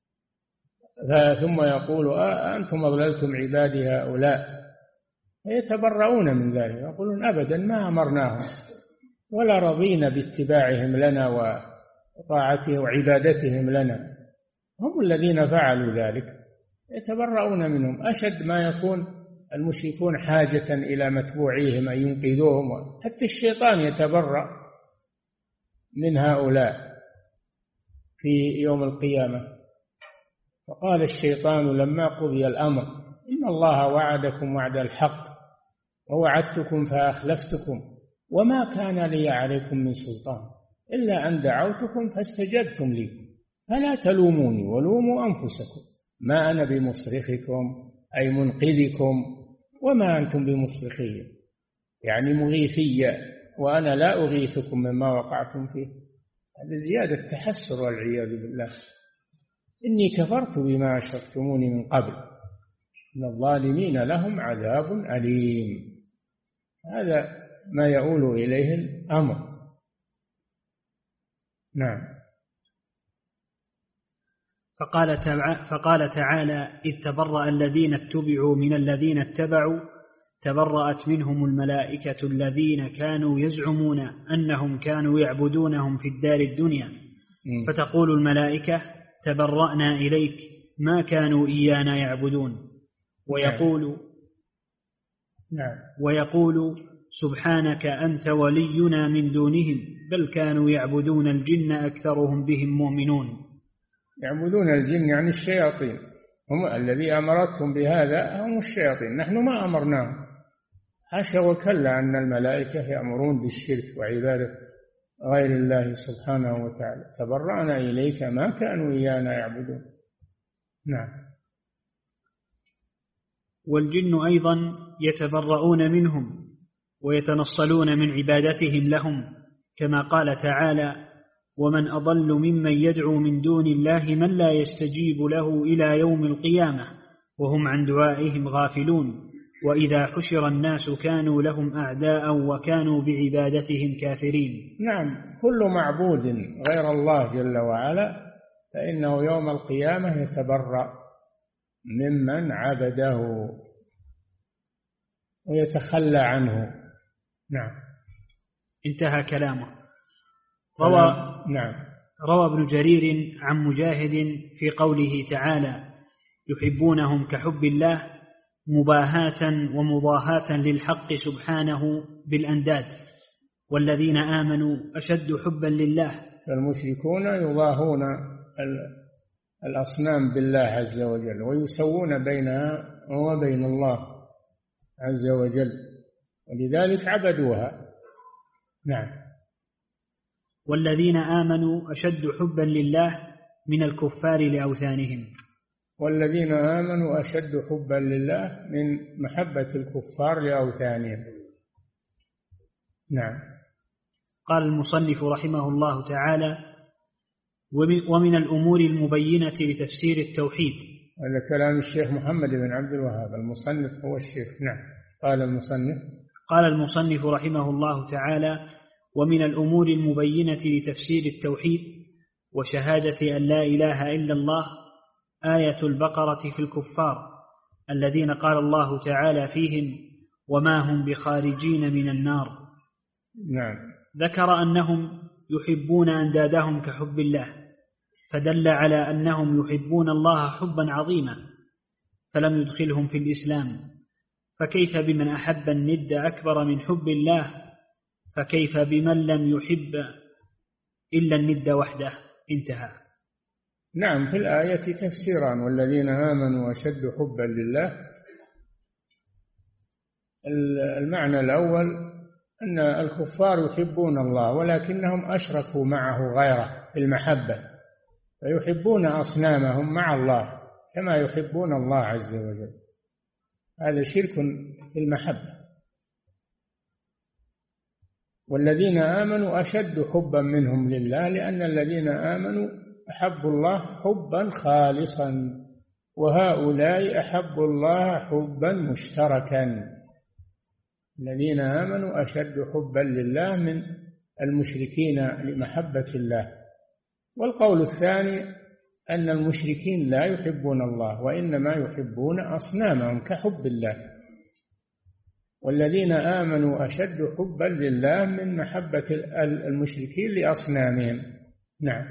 ثم يقول أنتم أضللتم عبادي هؤلاء، يتبرؤون من ذلك يقولون أبدا ما أمرناهم ولا رضينا باتباعهم لنا وطاعتهم وعبادتهم لنا، هم الذين فعلوا ذلك، يتبرؤون منهم. أشد ما يكون المشركون حاجة إلى متبوعيهم أن ينقذوهم، حتى الشيطان يتبرأ من هؤلاء في يوم القيامة. فقال الشيطان لما قضي الأمر إن الله وعدكم وعد الحق ووعدتكم فأخلفتكم وما كان لي عليكم من سلطان إلا أن دعوتكم فاستجبتم لي فلا تلوموني ولوموا أنفسكم ما أنا بمصرخكم أي منقذكم وما أنتم بمصرخي يعني مغيثية وأنا لا أغيثكم مما وقعتم فيه. هذا زيادة تحسر والعياذ بالله. إني كفرت بما أشركتموني من قبل إن الظالمين لهم عذاب أليم. هذا ما يؤول إليه الأمر. نعم. فقال تعالى: إذ تبرأ الذين اتبعوا من الذين اتبعوا تبرأت منهم الملائكة الذين كانوا يزعمون أنهم كانوا يعبدونهم في الدار الدنيا فتقول الملائكة: تبرأنا إليك ما كانوا إيانا يعبدون. ويقول سبحانك أنت ولينا من دونهم بل كانوا يعبدون الجن أكثرهم بهم مؤمنون. يعبدون الجن يعني الشياطين، هم الذي أمرتهم بهذا هم الشياطين، نحن ما أمرناهم. حاشا وكلا أن الملائكة يأمرون بالشرك وعبادة غير الله سبحانه وتعالى. تبرأنا إليك ما كانوا إيانا يعبدون. نعم. والجن أيضا يتبرؤون منهم ويتنصلون من عبادتهم لهم كما قال تعالى: ومن أضل ممن يدعو من دون الله من لا يستجيب له إلى يوم القيامة وهم عن دعائهم غافلون وإذا حشر الناس كانوا لهم أعداء وكانوا بعبادتهم كافرين. نعم. كل معبود غير الله جل وعلا فإنه يوم القيامة يتبرأ ممن عبده ويتخلى عنه. نعم. انتهى كلامه. روى ابن جرير عن مجاهد في قوله تعالى: يحبونهم كحب الله مباهاة ومضاهاة للحق سبحانه بالأنداد، والذين آمنوا أشد حبا لله. المشركون يضاهون الأصنام بالله عز وجل ويسوون بينها وبين الله عز وجل، ولذلك عبدوها. نعم. والذين آمنوا أشد حبا لله من الكفار لأوثانهم. والذين آمنوا أشد حبا لله من محبة الكفار لأوثانهم. نعم. قال المصنف رحمه الله تعالى: ومن الأمور المبينة لتفسير التوحيد. هذا كلام الشيخ محمد بن عبد الوهاب، المصنف هو الشيخ. نعم. قال المصنف رحمه الله تعالى: ومن الأمور المبينة لتفسير التوحيد وشهادة أن لا إله إلا الله آية البقرة في الكفار الذين قال الله تعالى فيهم: وما هم بخارجين من النار. نعم. ذكر أنهم يحبون أندادهم كحب الله، فدل على أنهم يحبون الله حبا عظيما، فلم يدخلهم في الإسلام. فكيف بمن أحب الند أكبر من حب الله؟ فكيف بمن لم يحب إلا الند وحده؟ انتهى. نعم. في الآية تفسيران: والذين آمنوا أشد حبا لله. المعنى الأول أن الكفار يحبون الله ولكنهم أشركوا معه غيره في المحبة، فيحبون أصنامهم مع الله كما يحبون الله عز وجل. هذا شرك في المحبة. والذين آمنوا أشد حبا منهم لله، لأن الذين آمنوا أحبوا الله حبا خالصا، وهؤلاء أحبوا الله حبا مشتركا. الذين آمنوا أشد حبا لله من المشركين لمحبة الله. والقول الثاني أن المشركين لا يحبون الله، وإنما يحبون أصنامهم كحب الله. والذين آمنوا أشد حبا لله من محبة المشركين لأصنامهم. نعم.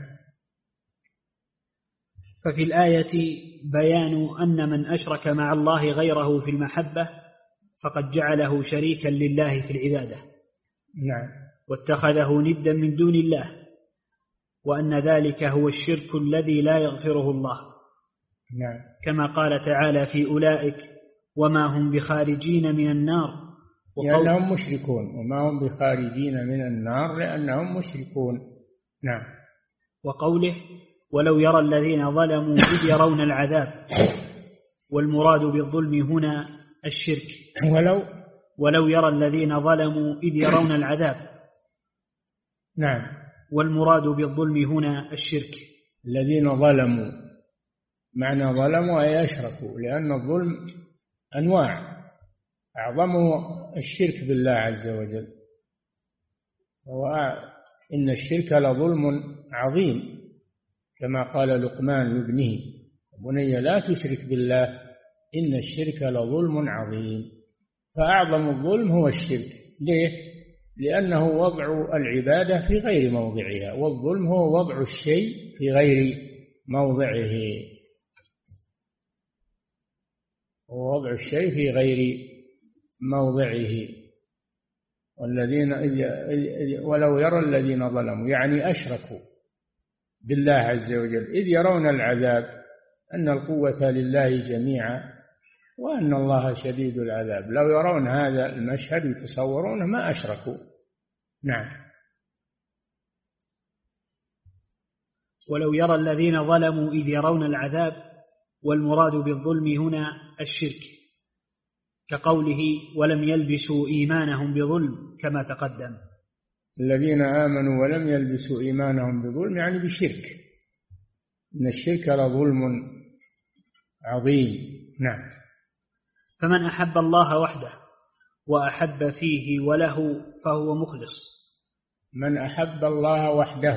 ففي الآية بيان أن من أشرك مع الله غيره في المحبة فقد جعله شريكا لله في العبادة. نعم. واتخذه ندا من دون الله، وأن ذلك هو الشرك الذي لا يغفره الله. نعم. كما قال تعالى في أولئك: وما هم بخارجين من النار، لأنهم مشركون، وما هم بخارجين من النار لأنهم مشركون. نعم. وقوله: ولو يرى الذين ظلموا إذ يرون العذاب. والمراد بالظلم هنا الشرك. ولو يرى الذين ظلموا إذ يرون العذاب. نعم. والمراد بالظلم هنا الشرك. الذين ظلموا، معنى ظلموا أي أشركوا، لأن الظلم أنواع، أعظمه الشرك بالله عز وجل. إن الشرك لظلم عظيم، كما قال لقمان لابنه: بني لا تشرك بالله إن الشرك لظلم عظيم. فأعظم الظلم هو الشرك. ليه؟ لأنه وضع العبادة في غير موضعها، والظلم هو وضع الشيء في غير موضعه، ووضع الشيء في غير موضعه. والذين ولو يرى الذين ظلموا، يعني أشركوا بالله عز وجل، إذ يرون العذاب، أن القوة لله جميعا وأن الله شديد العذاب. لو يرون هذا المشهد يتصورونه ما أشركوا. نعم. ولو يرى الذين ظلموا إذ يرون العذاب، والمراد بالظلم هنا الشرك، كقوله: ولم يلبسوا إيمانهم بظلم، كما تقدم. الذين آمنوا ولم يلبسوا إيمانهم بظلم يعني بشرك. إن الشرك لظلم عظيم. نعم. فمن أحب الله وحده وأحب فيه وله فهو مخلص. من أحب الله وحده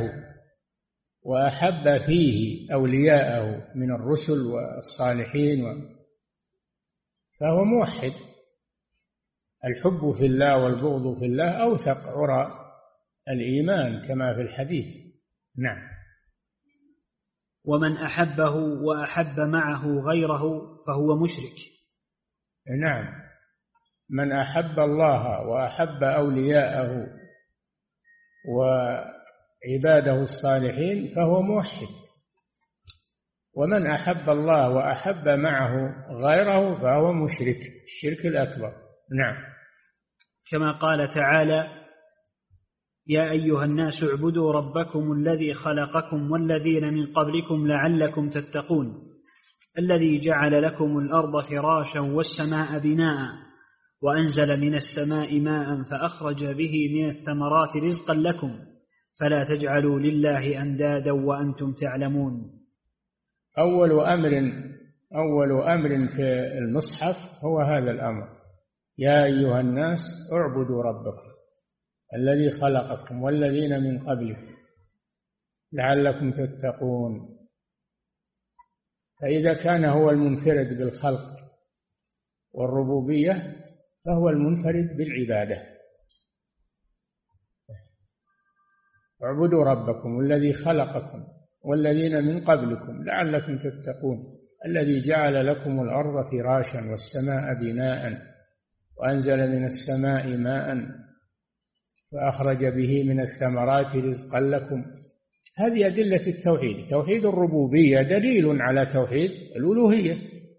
وأحب فيه أولياءه من الرسل والصالحين فهو موحد. الحب في الله والبغض في الله أوثق عرى الإيمان كما في الحديث. نعم. ومن أحبه وأحب معه غيره فهو مشرك. نعم، من أحب الله وأحب أولياءه وعباده الصالحين فهو موحد، ومن أحب الله وأحب معه غيره فهو مشرك، الشرك الأكبر. نعم. كما قال تعالى: يا أيها الناس اعبدوا ربكم الذي خلقكم والذين من قبلكم لعلكم تتقون الذي جعل لكم الأرض فراشا والسماء بناء وأنزل من السماء ماء فأخرج به من الثمرات رزقا لكم فلا تجعلوا لله أندادا وأنتم تعلمون. أول أمر في المصحف هو هذا الأمر: يا أيها الناس اعبدوا ربكم الذي خلقكم والذين من قبلكم لعلكم تتقون. فإذا كان هو المنفرد بالخلق والربوبية فهو المنفرد بالعبادة. اعبدوا ربكم الذي خلقكم والذين من قبلكم لعلكم تتقون الذي جعل لكم الأرض فراشا والسماء بناء وأنزل من السماء ماء فأخرج به من الثمرات رزقا لكم. هذه أدلة التوحيد. توحيد الربوبية دليل على توحيد الألوهية،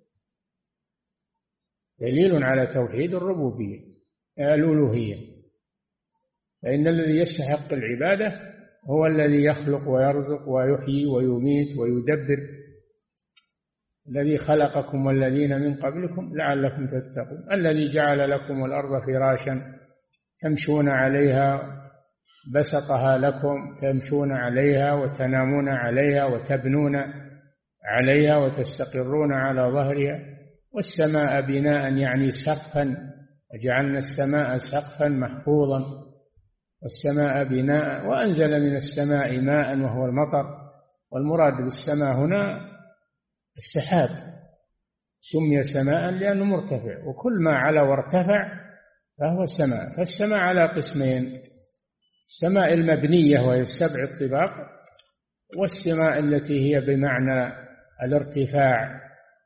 دليل على توحيد الألوهية. فإن الذي يستحق العبادة هو الذي يخلق ويرزق ويحيي ويميت ويدبر، الذي خلقكم والذين من قبلكم لعلكم تتقون الذي جعل لكم الأرض فراشا تمشون عليها، بسطها لكم تمشون عليها وتنامون عليها وتبنون عليها وتستقرون على ظهرها، والسماء بناء يعني سقفا، وجعلنا السماء سقفا محفوظا والسماء بناء، وأنزل من السماء ماء وهو المطر. والمراد بالسماء هنا السحاب، سمي سماء لأنه مرتفع، وكل ما علا وارتفع فهو سماء. فالسماء على قسمين: السماء المبنية وهي السبع الطباق، والسماء التي هي بمعنى الارتفاع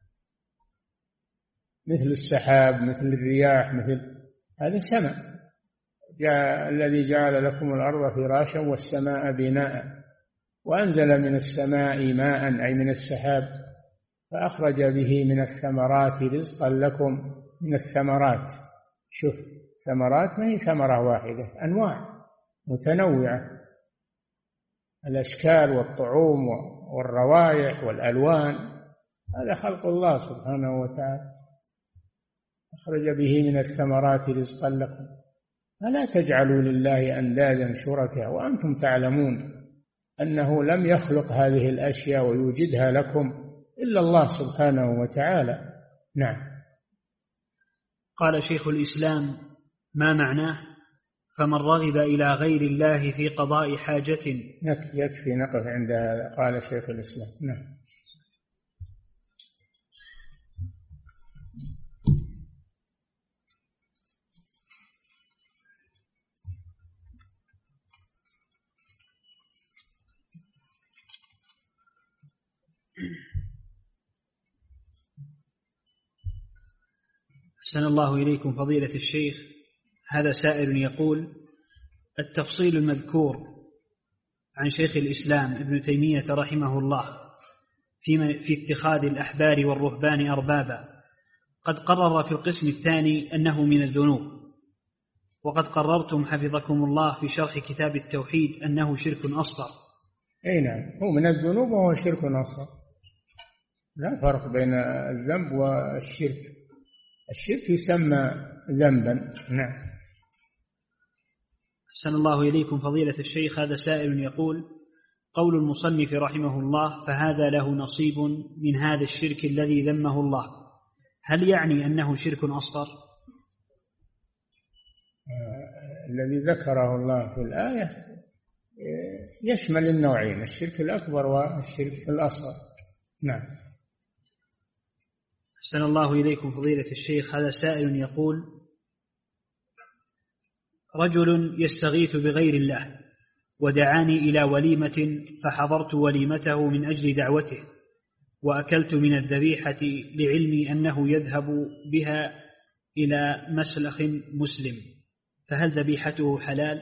مثل السحاب مثل الرياح هذا سماء. الذي جعل لكم الأرض فراشا والسماء بناء وأنزل من السماء ماء أي من السحاب فأخرج به من الثمرات رزقا لكم. من الثمرات، شوف، ثمرات ما هي ثمرة واحدة، أنواع متنوعة، الأشكال والطعوم والروائح والألوان، هذا خلق الله سبحانه وتعالى. أخرج به من الثمرات رزقا لكم فلا تجعلوا لله أندادا شركاء وأنتم تعلمون أنه لم يخلق هذه الأشياء ويوجدها لكم إلا الله سبحانه وتعالى. نعم. قال شيخ الإسلام: ما معناه فمن رغب إلى غير الله في قضاء حاجة؟ يكفي نقف عند هذا. قال شيخ الإسلام. نعم. أحسن الله إليكم فضيلة الشيخ. هذا سائل يقول: التفصيل المذكور عن شيخ الإسلام ابن تيمية رحمه الله في اتخاذ الأحبار والرهبان أربابا قد قرر في القسم الثاني أنه من الذنوب، وقد قررتم حفظكم الله في شرح كتاب التوحيد أنه شرك أصغر. أي نعم، هو من الذنوب وهو شرك أصغر، لا فرق بين الذنب والشرك. الشرك يسمى ذنبا. نعم. أحسن الله إليكم فضيلة الشيخ. هذا سائل يقول: قول المصنف رحمه الله فهذا له نصيب من هذا الشرك الذي ذمه الله، هل يعني أنه شرك أصغر؟ الذي ذكره الله في الآية يشمل النوعين، الشرك الأكبر والشرك الأصغر. نعم. أحسن الله إليكم فضيلة الشيخ. هذا سائل يقول: رجل يستغيث بغير الله ودعاني إلى وليمة فحضرت وليمته من أجل دعوته، وأكلت من الذبيحة لعلمي أنه يذهب بها إلى مسلخ مسلم فهل ذبيحته حلال؟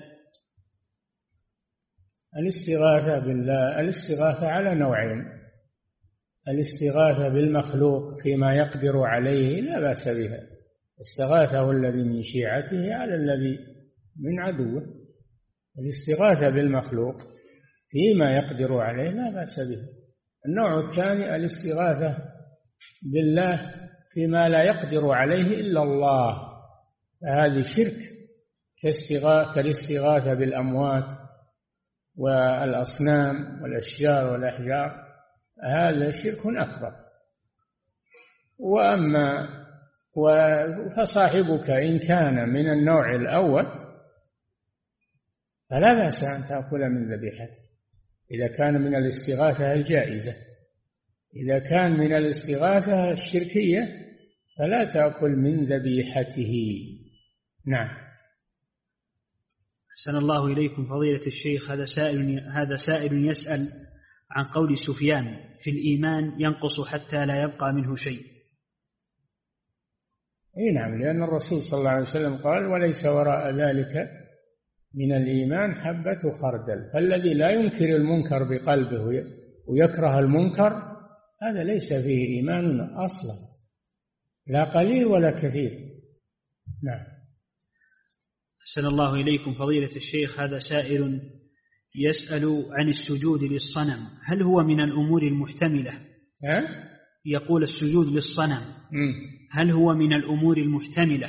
الاستغاثة بالله، الاستغاثة على نوعين: الاستغاثة بالمخلوق فيما يقدر عليه لا بأس بها، استغاثه الذي من شيعته على الذي من عدوه. الاستغاثة بالمخلوق فيما يقدر عليه لا بأس بها. النوع الثاني الاستغاثة بالله فيما لا يقدر عليه إلا الله، هذه شرك كالاستغاثة بالأموات والأصنام والأشجار والأحجار، هذا شرك أكبر. فصاحبك إن كان من النوع الأول فلا بأس أن تأكل من ذبيحته إذا كان من الاستغاثة الجائزة. إذا كان من الاستغاثة الشركية فلا تأكل من ذبيحته. نعم. أحسن الله إليكم فضيلة الشيخ، هذا سائل يسأل عن قول سفيان في الإيمان ينقص حتى لا يبقى منه شيء. نعم، لأن الرسول صلى الله عليه وسلم قال: وليس وراء ذلك من الإيمان حبة خردل. فالذي لا ينكر المنكر بقلبه ويكره المنكر هذا ليس فيه إيمان أصلا، لا قليل ولا كثير. نعم. أحسن الله إليكم فضيلة الشيخ، هذا سائل يسأل عن السجود للصنم، هل هو من الأمور المحتملة؟ يقول السجود للصنم هل هو من الأمور المحتملة؟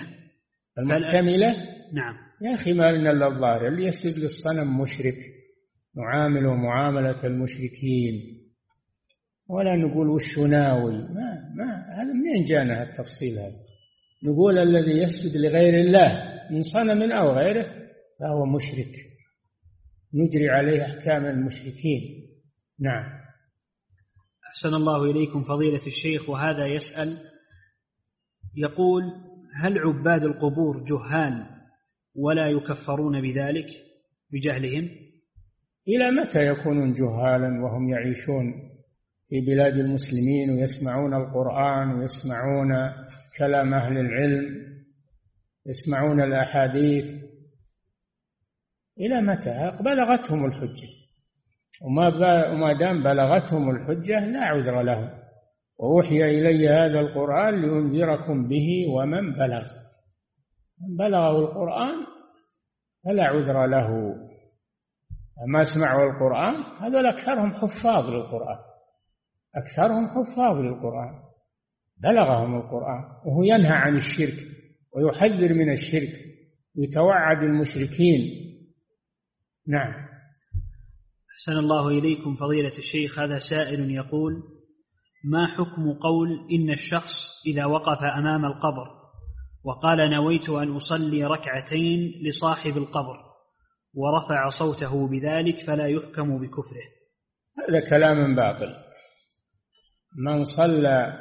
نعم. يا أخي ما لنا إلا الظاهر، اللي يسجد للصنم مشرك، نعامله معاملة المشركين، ولا نقول وش ناوي. ما هذا منين جانا التفصيل هذا؟ نقول الذي يسجد لغير الله من صنم أو غيره فهو مشرك، نجري عليه أحكام المشركين. نعم. أحسن الله إليكم فضيلة الشيخ، وهذا يسأل يقول: هل عباد القبور جهال ولا يكفرون بذلك بجهلهم؟ إلى متى يكونون جهالا وهم يعيشون في بلاد المسلمين ويسمعون القرآن ويسمعون كلام أهل العلم، يسمعون الأحاديث؟ إلى متى؟ بلغتهم الحجة، وما دام بلغتهم الحجة لا عذر لهم. وأوحي إلي هذا القرآن لأنذركم به ومن بلغ. من بلغه القرآن فلا عذر له. ما سمعوا القرآن هذول أكثرهم حفاظ للقرآن، أكثرهم حفاظ للقرآن، بلغهم القرآن، وهو ينهى عن الشرك ويحذر من الشرك ويتوعد المشركين. نعم. أحسن الله إليكم فضيلة الشيخ، هذا سائل يقول: ما حكم قول إن الشخص إذا وقف أمام القبر وقال نويت أن أصلي ركعتين لصاحب القبر ورفع صوته بذلك فلا يحكم بكفره؟ هذا كلام باطل. من صلى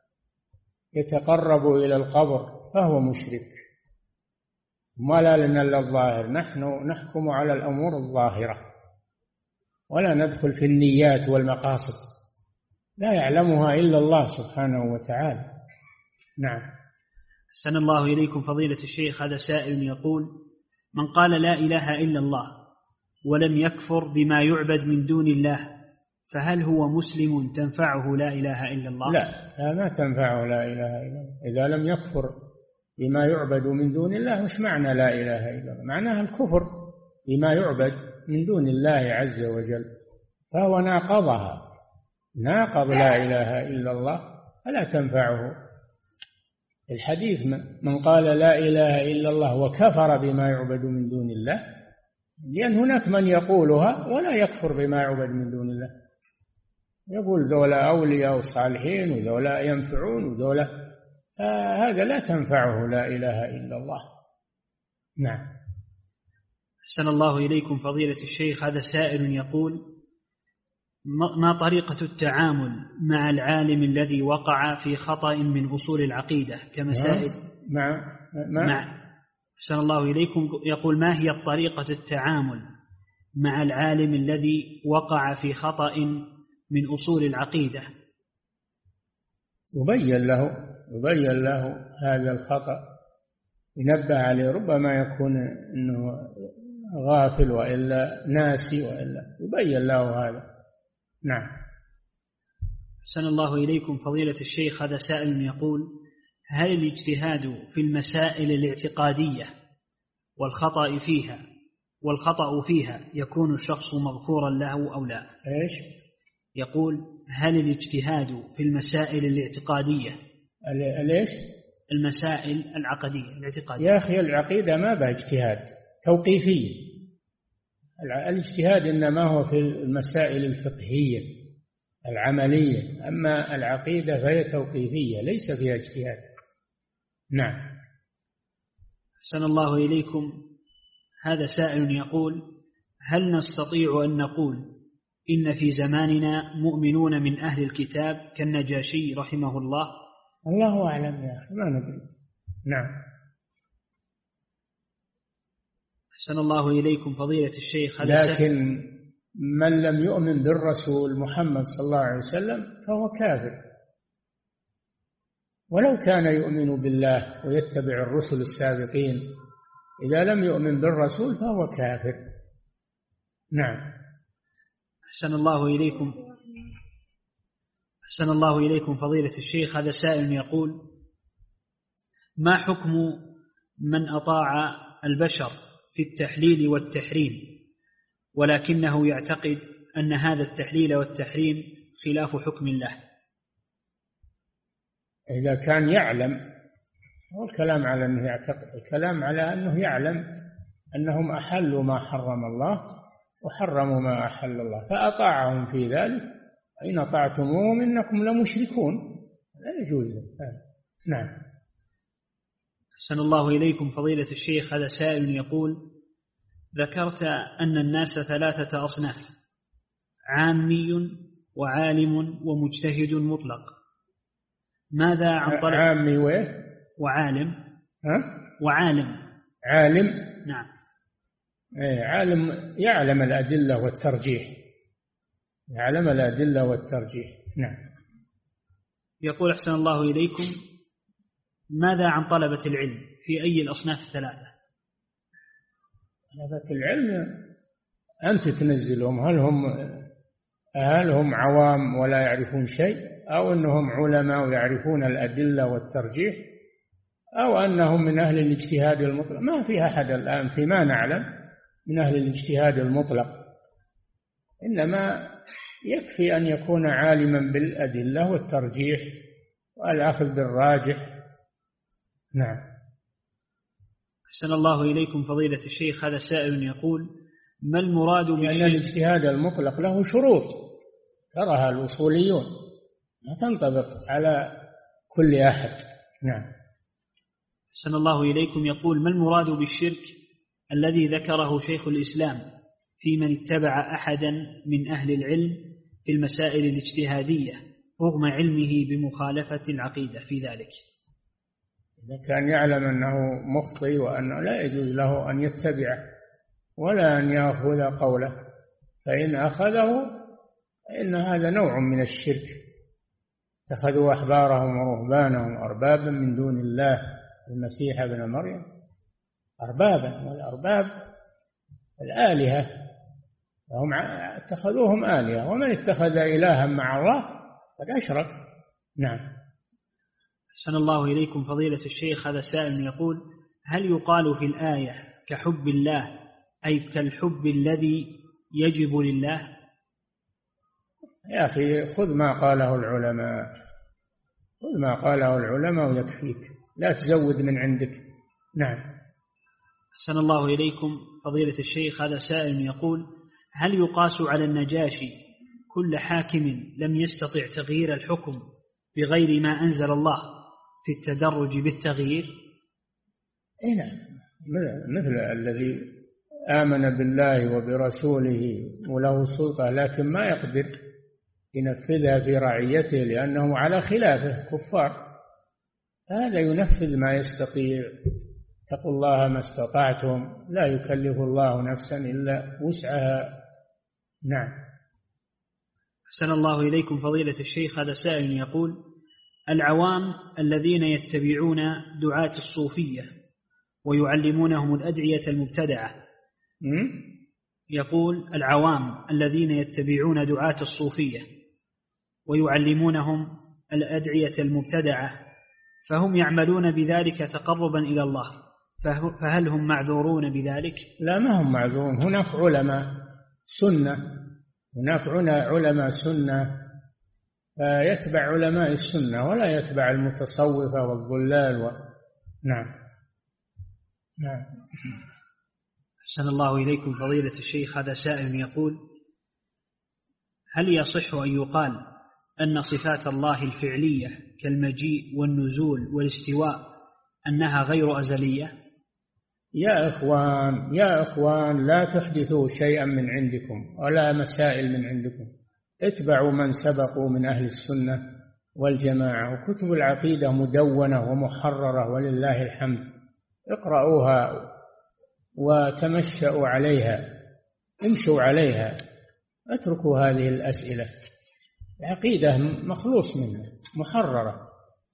يتقرب إلى القبر فهو مشرك، ما لا لنا إلا الظاهر. نحن نحكم على الأمور الظاهرة ولا ندخل في النيات والمقاصد، لا يعلمها إلا الله سبحانه وتعالى. نعم. أحسن الله إليكم فضيلة الشيخ، هذا سائل يقول: من قال لا إله إلا الله ولم يكفر بما يعبد من دون الله فهل هو مسلم تنفعه لا إله إلا الله؟ لا، ما تنفعه لا إله إلا الله إذا لم يكفر بما يعبد من دون الله. مش معنى لا إله إلا الله؟ معناها الكفر بما يعبد من دون الله عز وجل، فهو ناقضها، ناقض لا إله إلا الله فلا تنفعه. الحديث من قال لا إله إلا الله وكفر بما يعبد من دون الله، لأن هناك من يقولها ولا يكفر بما يعبد من دون الله، يقول ذولا أولياء وصالحين وذولا ينفعون وذولا، هذا لا تنفعه لا إله إلا الله. نعم. أحسن الله إليكم فضيلة الشيخ، هذا سائل يقول: ما طريقة التعامل مع العالم الذي وقع في خطأ من أصول العقيدة كمسائل أحسن الله إليكم، يقول: ما هي طريقة التعامل مع العالم الذي وقع في خطأ من أصول العقيدة؟ يبين له هذا الخطأ ينبه عليه، ربما يكون أنه غافل وإلا ناسي وإلا يبين له هذا. نعم. أحسن الله إليكم فضيلة الشيخ، هذا سائل يقول: هل الاجتهاد في المسائل الاعتقادية والخطأ فيها يكون الشخص مغفورا له أو لا؟ إيش؟ يقول: هل الاجتهاد في المسائل الاعتقادية ليش؟ المسائل الاعتقادية. يا أخي العقيدة ما بها اجتهاد، توقيفية. الاجتهاد إنما هو في المسائل الفقهية العملية، أما العقيدة فهي توقيفية ليس فيها اجتهاد. نعم. أحسن الله إليكم، هذا سائل يقول: هل نستطيع أن نقول إن في زماننا مؤمنون من أهل الكتاب كالنجاشي رحمه الله؟ الله أعلم يا أخي، ما ندري. نعم. أحسن الله إليكم فضيلة الشيخ، لكن من لم يؤمن بالرسول محمد صلى الله عليه وسلم فهو كافر، ولو كان يؤمن بالله ويتبع الرسل السابقين، إذا لم يؤمن بالرسول فهو كافر. نعم. أحسن الله إليكم فضيلة الشيخ، هذا سائل يقول: ما حكم من أطاع البشر في التحليل والتحريم ولكنه يعتقد أن هذا التحليل والتحريم خلاف حكم الله؟ إذا كان يعلم، والكلام على أنه يعتقد، الكلام على أنه يعلم أنهم أحلوا ما حرم الله وحرموا ما أحل الله فأطاعهم في ذلك، إن أطعتموهم إنكم لمشركون، لا يجوز. نعم. أحسن الله إليكم فضيلة الشيخ، هذا سائل يقول: ذكرت أن الناس 3 أصناف: عامي وعالم ومجتهد مطلق، ماذا عن طريق عامي وعالم؟ وعالم. عالم. نعم. عالم يعلم الأدلة والترجيح، يعلم الأدلة والترجيح. نعم. يقول: أحسن الله إليكم، ماذا عن طلبة العلم في أي الأصناف 3؟ طلبة العلم أنت تنزلهم، هل هم عوام ولا يعرفون شيء، أو أنهم علماء ويعرفون الأدلة والترجيح، أو أنهم من أهل الاجتهاد المطلق. ما في أحد الآن فيما نعلم من أهل الاجتهاد المطلق، إنما يكفي أن يكون عالما بالأدلة والترجيح والأخذ بالراجح. نعم. أحسن الله إليكم فضيلة الشيخ، هذا سائل يقول: ما المراد لأن الاجتهاد المطلق له شروط تراها الأصوليون، ما تنطبق على كل أحد. نعم. أحسن الله إليكم، يقول: ما المراد بالشرك الذي ذكره شيخ الإسلام في من اتبع أحدا من أهل العلم في المسائل الاجتهادية رغم علمه بمخالفة العقيدة في ذلك؟ إذا كان يعلم أنه مخطئ وأنه لا يجوز له أن يتبعه ولا أن يأخذ قوله، فإن أخذه فإن هذا نوع من الشرك. اتخذوا أحبارهم ورهبانهم أربابا من دون الله المسيح ابن مريم، أربابا، والأرباب الآلهة، وهم اتخذوهم آلهة، ومن اتخذ إلها مع الله قد أشرك. نعم. أحسن الله إليكم فضيلة الشيخ، هذا سائل يقول: هل يقال في الآية كحب الله أي كالحب الذي يجب لله؟ يا أخي خذ ما قاله العلماء، خذ ما قاله العلماء ويكفيك، لا تزود من عندك. نعم. أحسن الله إليكم فضيلة الشيخ، هذا سائل يقول: هل يقاس على النجاشي كل حاكم لم يستطع تغيير الحكم بغير ما أنزل الله في التدرج بالتغيير؟ نعم، مثل الذي آمن بالله وبرسوله وله سلطة لكن ما يقدر ينفذها في رعيته لأنه على خلافه كفار، هذا ينفذ ما يستطيع. اتقوا الله ما استطعتم، لا يكلف الله نفسا إلا وسعها. نعم. أحسن الله إليكم فضيلة الشيخ، هذا سائل يقول: العوام الذين يتبعون دعاة الصوفية ويعلمونهم الأدعية المبتدعة. يقول العوام الذين يتبعون دعاة الصوفية ويعلمونهم الأدعية المبتدعة، فهم يعملون بذلك تقربا إلى الله، فهل هم معذورون بذلك؟ لا، ما هم معذورون. هناك علماء سنة، هناك علماء سنة، فيتبع علماء السنة ولا يتبع المتصوفة والضلال نعم. أحسن الله إليكم فضيلة الشيخ. هذا سائل يقول: هل يصح أن يقال أن صفات الله الفعلية كالمجيء والنزول والاستواء أنها غير أزلية؟ يا إخوان لا تحدثوا شيئا من عندكم ولا مسائل من عندكم، اتبعوا من سبقوا من أهل السنة والجماعة، وكتب العقيدة مدونة ومحررة ولله الحمد، اقرأوها وتمشوا عليها، امشوا عليها، اتركوا هذه الأسئلة. العقيدة مخلوص منها، محررة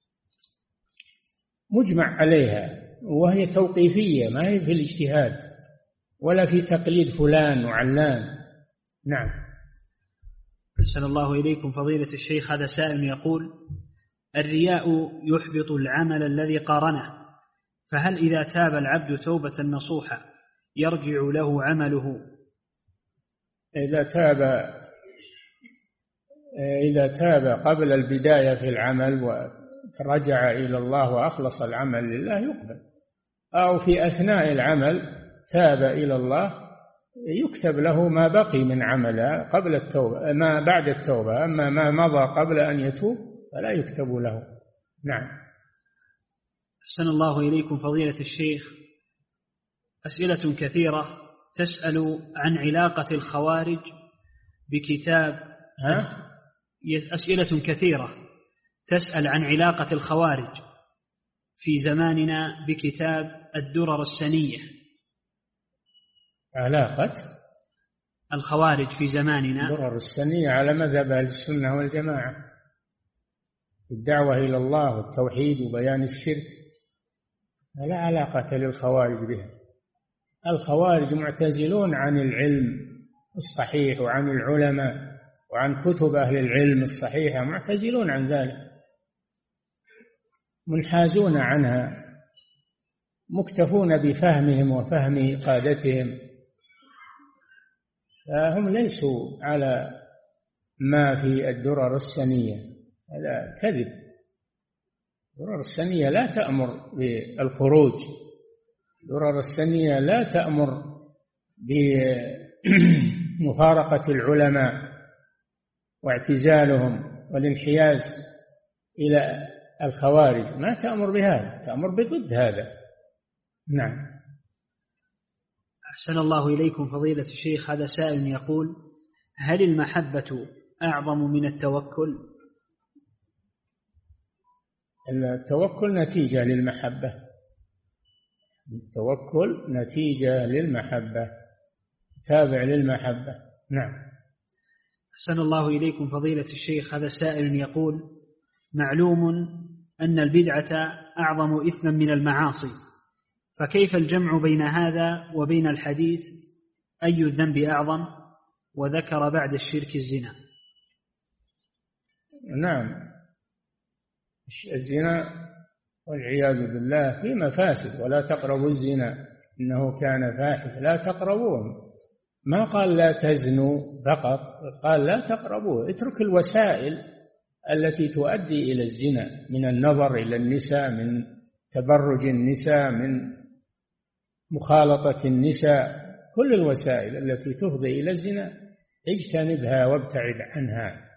مجمع عليها، وهي توقيفية، ما هي في الاجتهاد ولا في تقليد فلان وعلان. نعم. أحسن الله إليكم فضيلة الشيخ. هذا سائل يقول: الرياء يحبط العمل الذي قارنه، فهل إذا تاب العبد توبة نصوحة يرجع له عمله؟ إذا تاب قبل البداية في العمل ورجع إلى الله وأخلص العمل لله يقبل، أو في أثناء العمل تاب إلى الله يكتب له ما بقي من عمله قبل التوبة، ما بعد التوبة، أما ما مضى قبل أن يتوب فلا يكتب له. نعم. أحسن الله إليكم فضيلة الشيخ. أسئلة كثيرة تسأل عن علاقة الخوارج بكتاب أسئلة كثيرة تسأل عن علاقة الخوارج في زماننا بكتاب الدرر السنية. علاقة الخوارج في زماننا، الدرر السنية على مذهب أهل السنة والجماعة، الدعوة إلى الله والتوحيد وبيان الشرك، لا علاقة للخوارج بها. الخوارج معتزلون عن العلم الصحيح وعن العلماء وعن كتب أهل العلم الصحيحة، معتزلون عن ذلك، منحازون عنها، مكتفون بفهمهم وفهم قادتهم، فهم ليسوا على ما في الدرر السنية. هذا كذب. الدرر السنية لا تأمر بالخروج، الدرر السنية لا تأمر بمفارقة العلماء واعتزالهم والانحياز إلى الخوارج، ما تأمر بهذا، تأمر بضد هذا. نعم. أحسن الله إليكم فضيلة الشيخ. هذا سائل يقول: هل المحبة أعظم من التوكل؟ التوكل نتيجة للمحبة، التوكل نتيجة للمحبة، تابع للمحبة. نعم. أحسن الله إليكم فضيلة الشيخ. هذا سائل يقول: معلوم أن البدعة أعظم إثما من المعاصي، فكيف الجمع بين هذا وبين الحديث أي الذنب أعظم؟ وذكر بعد الشرك الزنا. نعم، الزنا والعياذ بالله في مفاسد، ولا تقربوا الزنا إنه كان فاحشة، لا تقربوه، ما قال لا تزنوا فقط، قال لا تقربوه. اترك الوسائل التي تؤدي إلى الزنا من النظر إلى النساء، من تبرج النساء، من مخالطة النساء، كل الوسائل التي تفضي إلى الزنا اجتنبها وابتعد عنها،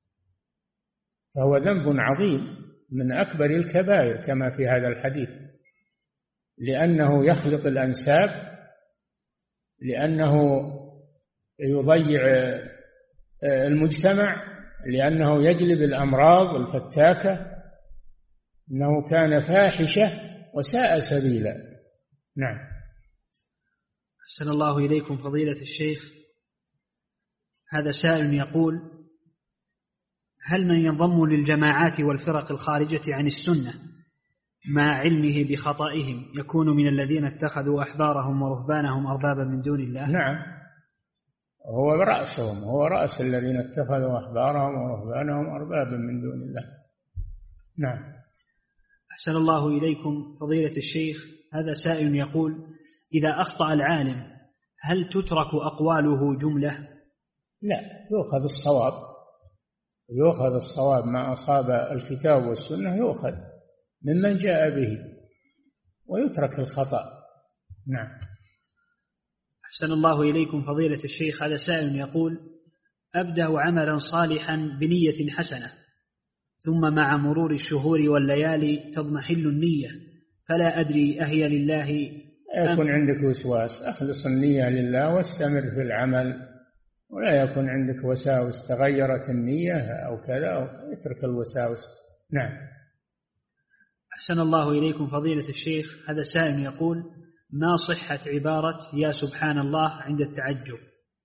فهو ذنب عظيم من أكبر الكبائر كما في هذا الحديث، لأنه يخلط الأنساب، لأنه يضيع المجتمع، لأنه يجلب الأمراض الفتاكة، إنه كان فاحشة وساء سبيلا. نعم. أحسن الله إليكم فضيلة الشيخ. هذا سائل يقول: هل من ينضم للجماعات والفرق الخارجة عن السنة مع علمه بخطئهم يكون من الذين اتخذوا أحبارهم ورهبانهم أربابا من دون الله؟ نعم، هو رأسهم، هو رأس الذين اتخذوا أحبارهم ورهبانهم أربابا من دون الله. نعم. أحسن الله إليكم فضيلة الشيخ، هذا سائل يقول: إذا أخطأ العالم هل تترك أقواله جملة؟ لا، يؤخذ الصواب، يؤخذ الصواب، ما أصاب الكتاب والسنة يؤخذ ممن جاء به ويترك الخطأ. نعم. أحسن الله إليكم فضيلة الشيخ، هذا سائل يقول: أبدأ عملا صالحا بنية حسنة، ثم مع مرور الشهور والليالي تضمحل النية، فلا أدري أهي لله يكون عندك وسواس، أخلص النية لله واستمر في العمل، ولا يكون عندك وساوس تغيرت النية أو كذا، أو اترك الوساوس. نعم. أحسن الله إليكم فضيلة الشيخ، هذا سائل يقول: ما صحة عبارة يا سبحان الله عند التعجب؟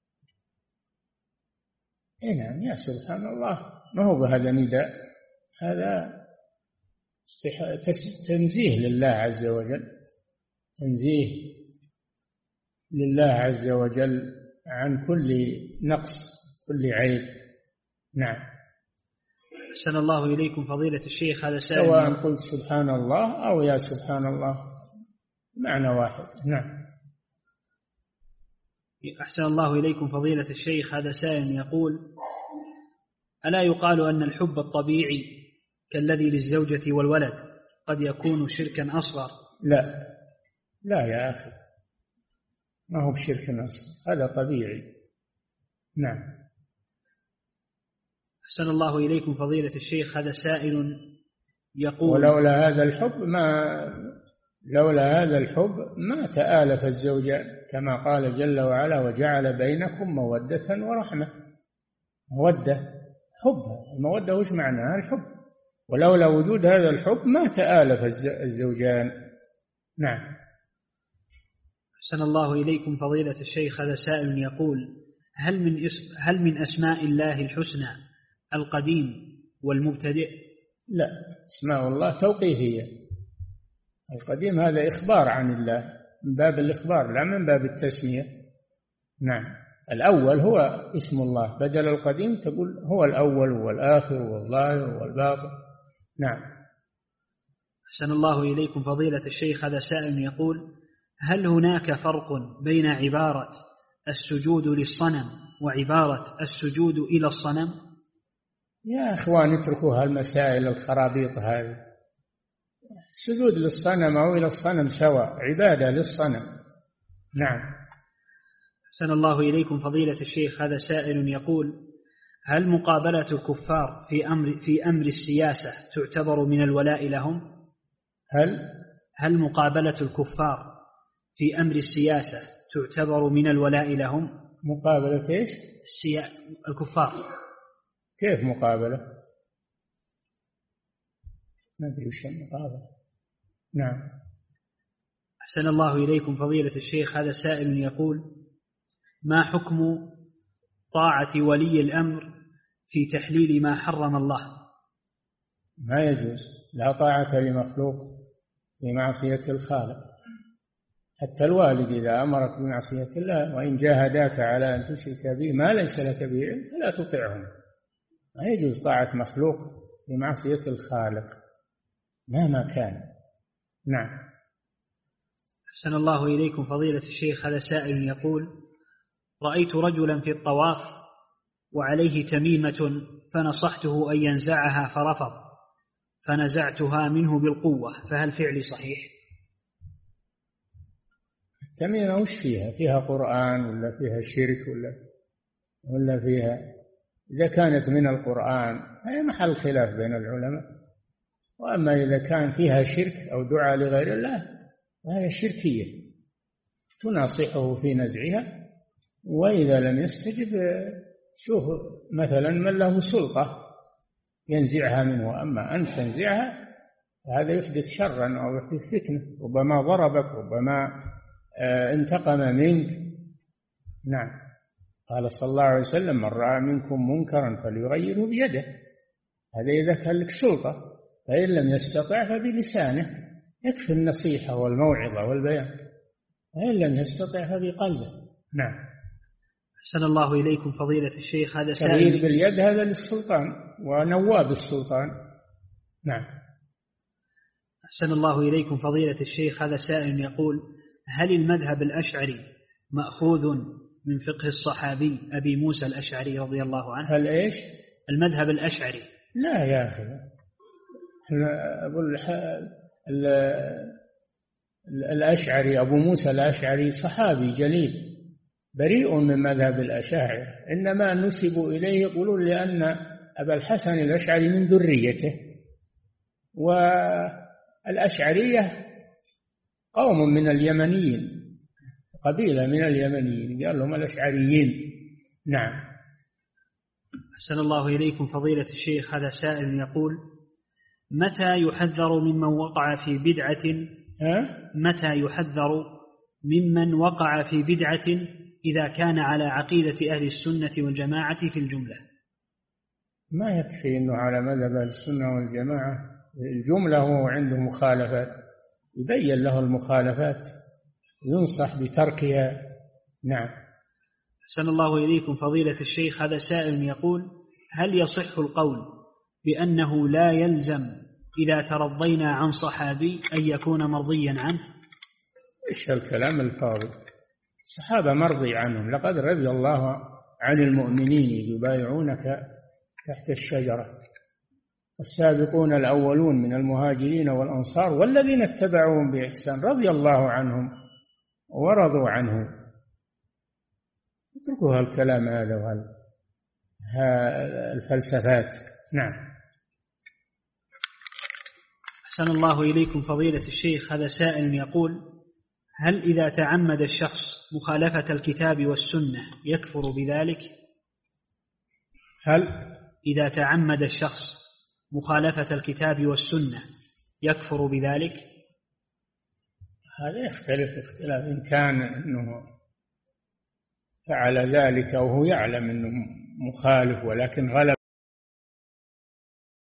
نعم، يا سبحان الله ما هو بهذا نداء، هذا تنزيه لله عز وجل، تنزيه لله عز وجل عن كل نقص، كل عيب. نعم. أحسن الله إليكم فضيلة الشيخ، هذا سائل سواء قلت سبحان الله أو يا سبحان الله معنى واحد. نعم. أحسن الله إليكم فضيلة الشيخ، هذا سائل يقول: ألا يقال أن الحب الطبيعي كالذي للزوجة والولد قد يكون شركا أصغر؟ لا، لا يا أخي، ما هو بشرك أصغر، هذا طبيعي. نعم. أحسن الله إليكم فضيلة الشيخ، هذا سائل يقول: ولولا هذا الحب ما تآلف الزوجان، كما قال جل وعلا: وجعل بينكم مودة ورحمة. مودة، حب، المودة وش معناها؟ الحب. ولولا وجود هذا الحب ما تآلف الزوجان. نعم. أحسن الله إليكم فضيلة الشيخ، هذا سائل يقول: هل من أسماء الله الحسنى القديم والمبتدئ؟ لا، اسماء الله توقيفية. القديم هذا إخبار عن الله، من باب الإخبار لا من باب التسمية. نعم. الأول هو اسم الله، بدل القديم تقول هو الأول والآخر والظاهر والباطن. نعم. أحسن الله إليكم فضيلة الشيخ، هذا سائل يقول: هل هناك فرق بين عبارة السجود للصنم وعبارة السجود إلى الصنم؟ يا أخوان اتركوا هالمسائل الخرابيط هذه. السجود للصنم أو إلى الصنم سواء، عبادة للصنم. نعم. أحسن الله إليكم فضيلة الشيخ، هذا سائل يقول: هل مقابلة الكفار في أمر السياسة تعتبر من الولاء لهم؟ هل مقابلة الكفار في أمر السياسة تعتبر من الولاء لهم؟ مقابلة إيش؟ الكفار. كيف مقابلة؟ ما أدري وش المقابلة. نعم. أحسن الله إليكم فضيلة الشيخ، هذا سائل يقول: ما حكم طاعة ولي الأمر في تحليل ما حرم الله؟ ما يجوز، لا طاعة لمخلوق في معصية الخالق. حتى الوالد إذا أمرك بمعصية الله وإن جاهداك على أن تشرك به ما ليس لك به علم فلا تطعهم. ما يجوز طاعة مخلوق في معصية الخالق مهما كان. نعم. أحسن الله إليكم فضيلة الشيخ، هذا سائل يقول: رأيت رجلا في الطواف وعليه تميمة فنصحته أن ينزعها فرفض، فنزعتها منه بالقوة، فهل فعلي صحيح؟ التميمة وش فيها قرآن ولا فيها شرك ولا فيها؟ إذا كانت من القرآن هي محل خلاف بين العلماء، وأما إذا كان فيها شرك أو دعاء لغير الله فهي شركية، تناصحه في نزعها، وإذا لم يستجب شوف مثلا من له سلطة ينزعها منه، أما أن تنزعها هذا يحدث شرا أو يحدث فتنة، ربما ضربك، ربما انتقم منك. نعم. قال صلى الله عليه وسلم: من رأى منكم منكرا فليغيره بيده. هذا إذا كان لك سلطة، فإن لم يستطع فبلسانه، يكفي النصيحة والموعظة والبيان، إن لم يستطع فبقلبه. نعم. أحسن الله إليكم فضيلة الشيخ. هذا تغيير سائل باليد هذا للسلطان ونواب السلطان. نعم. أحسن الله إليكم فضيلة الشيخ. هذا سائل يقول: هل المذهب الأشعري مأخوذ من فقه الصحابي أبي موسى الأشعري رضي الله عنه؟ هل إيش؟ المذهب الأشعري. لا يا أخي، الأشعري أبو موسى الأشعري صحابي جليل بريء من مذهب الأشاعرة، إنما نسبوا إليه يقولون لأن أبا الحسن الأشعري من ذريته، والأشعرية قوم من اليمنيين، قبيلة من اليمنيين، قال لهم الأشعريين. نعم. أحسن الله إليكم فضيلة الشيخ. هذا سائل يقول: متى يحذر ممن وقع في بدعة متى يحذر ممن وقع في بدعة إذا كان على عقيدة أهل السنة والجماعة في الجملة؟ ما يكفي أنه على مذهب أهل السنة والجماعة الجملة، هو عنده مخالفات يبين له المخالفات، ينصح بتركها. نعم. أحسن الله إليكم فضيلة الشيخ. هذا سائل يقول: هل يصح القول بأنه لا يلزم إذا ترضينا عن صحابي أن يكون مرضيا عنه؟ إيش الكلام الفاضي؟ الصحابة مرضي عنهم، لقد رضي الله عن المؤمنين يبايعونك تحت الشجرة، السابقون الأولون من المهاجرين والأنصار والذين اتبعوهم بإحسان رضي الله عنهم ورضوا عنه. اتركوا الكلام هذا الفلسفات. نعم. أحسن الله إليكم فضيلة الشيخ. هذا سائل يقول: هل إذا تعمد الشخص مخالفة الكتاب والسنة يكفر بذلك؟ هل إذا تعمد الشخص مخالفة الكتاب والسنة يكفر بذلك؟ هذا يختلف اختلاف، إن كان أنه فعل ذلك وهو يعلم أنه مخالف ولكن غلب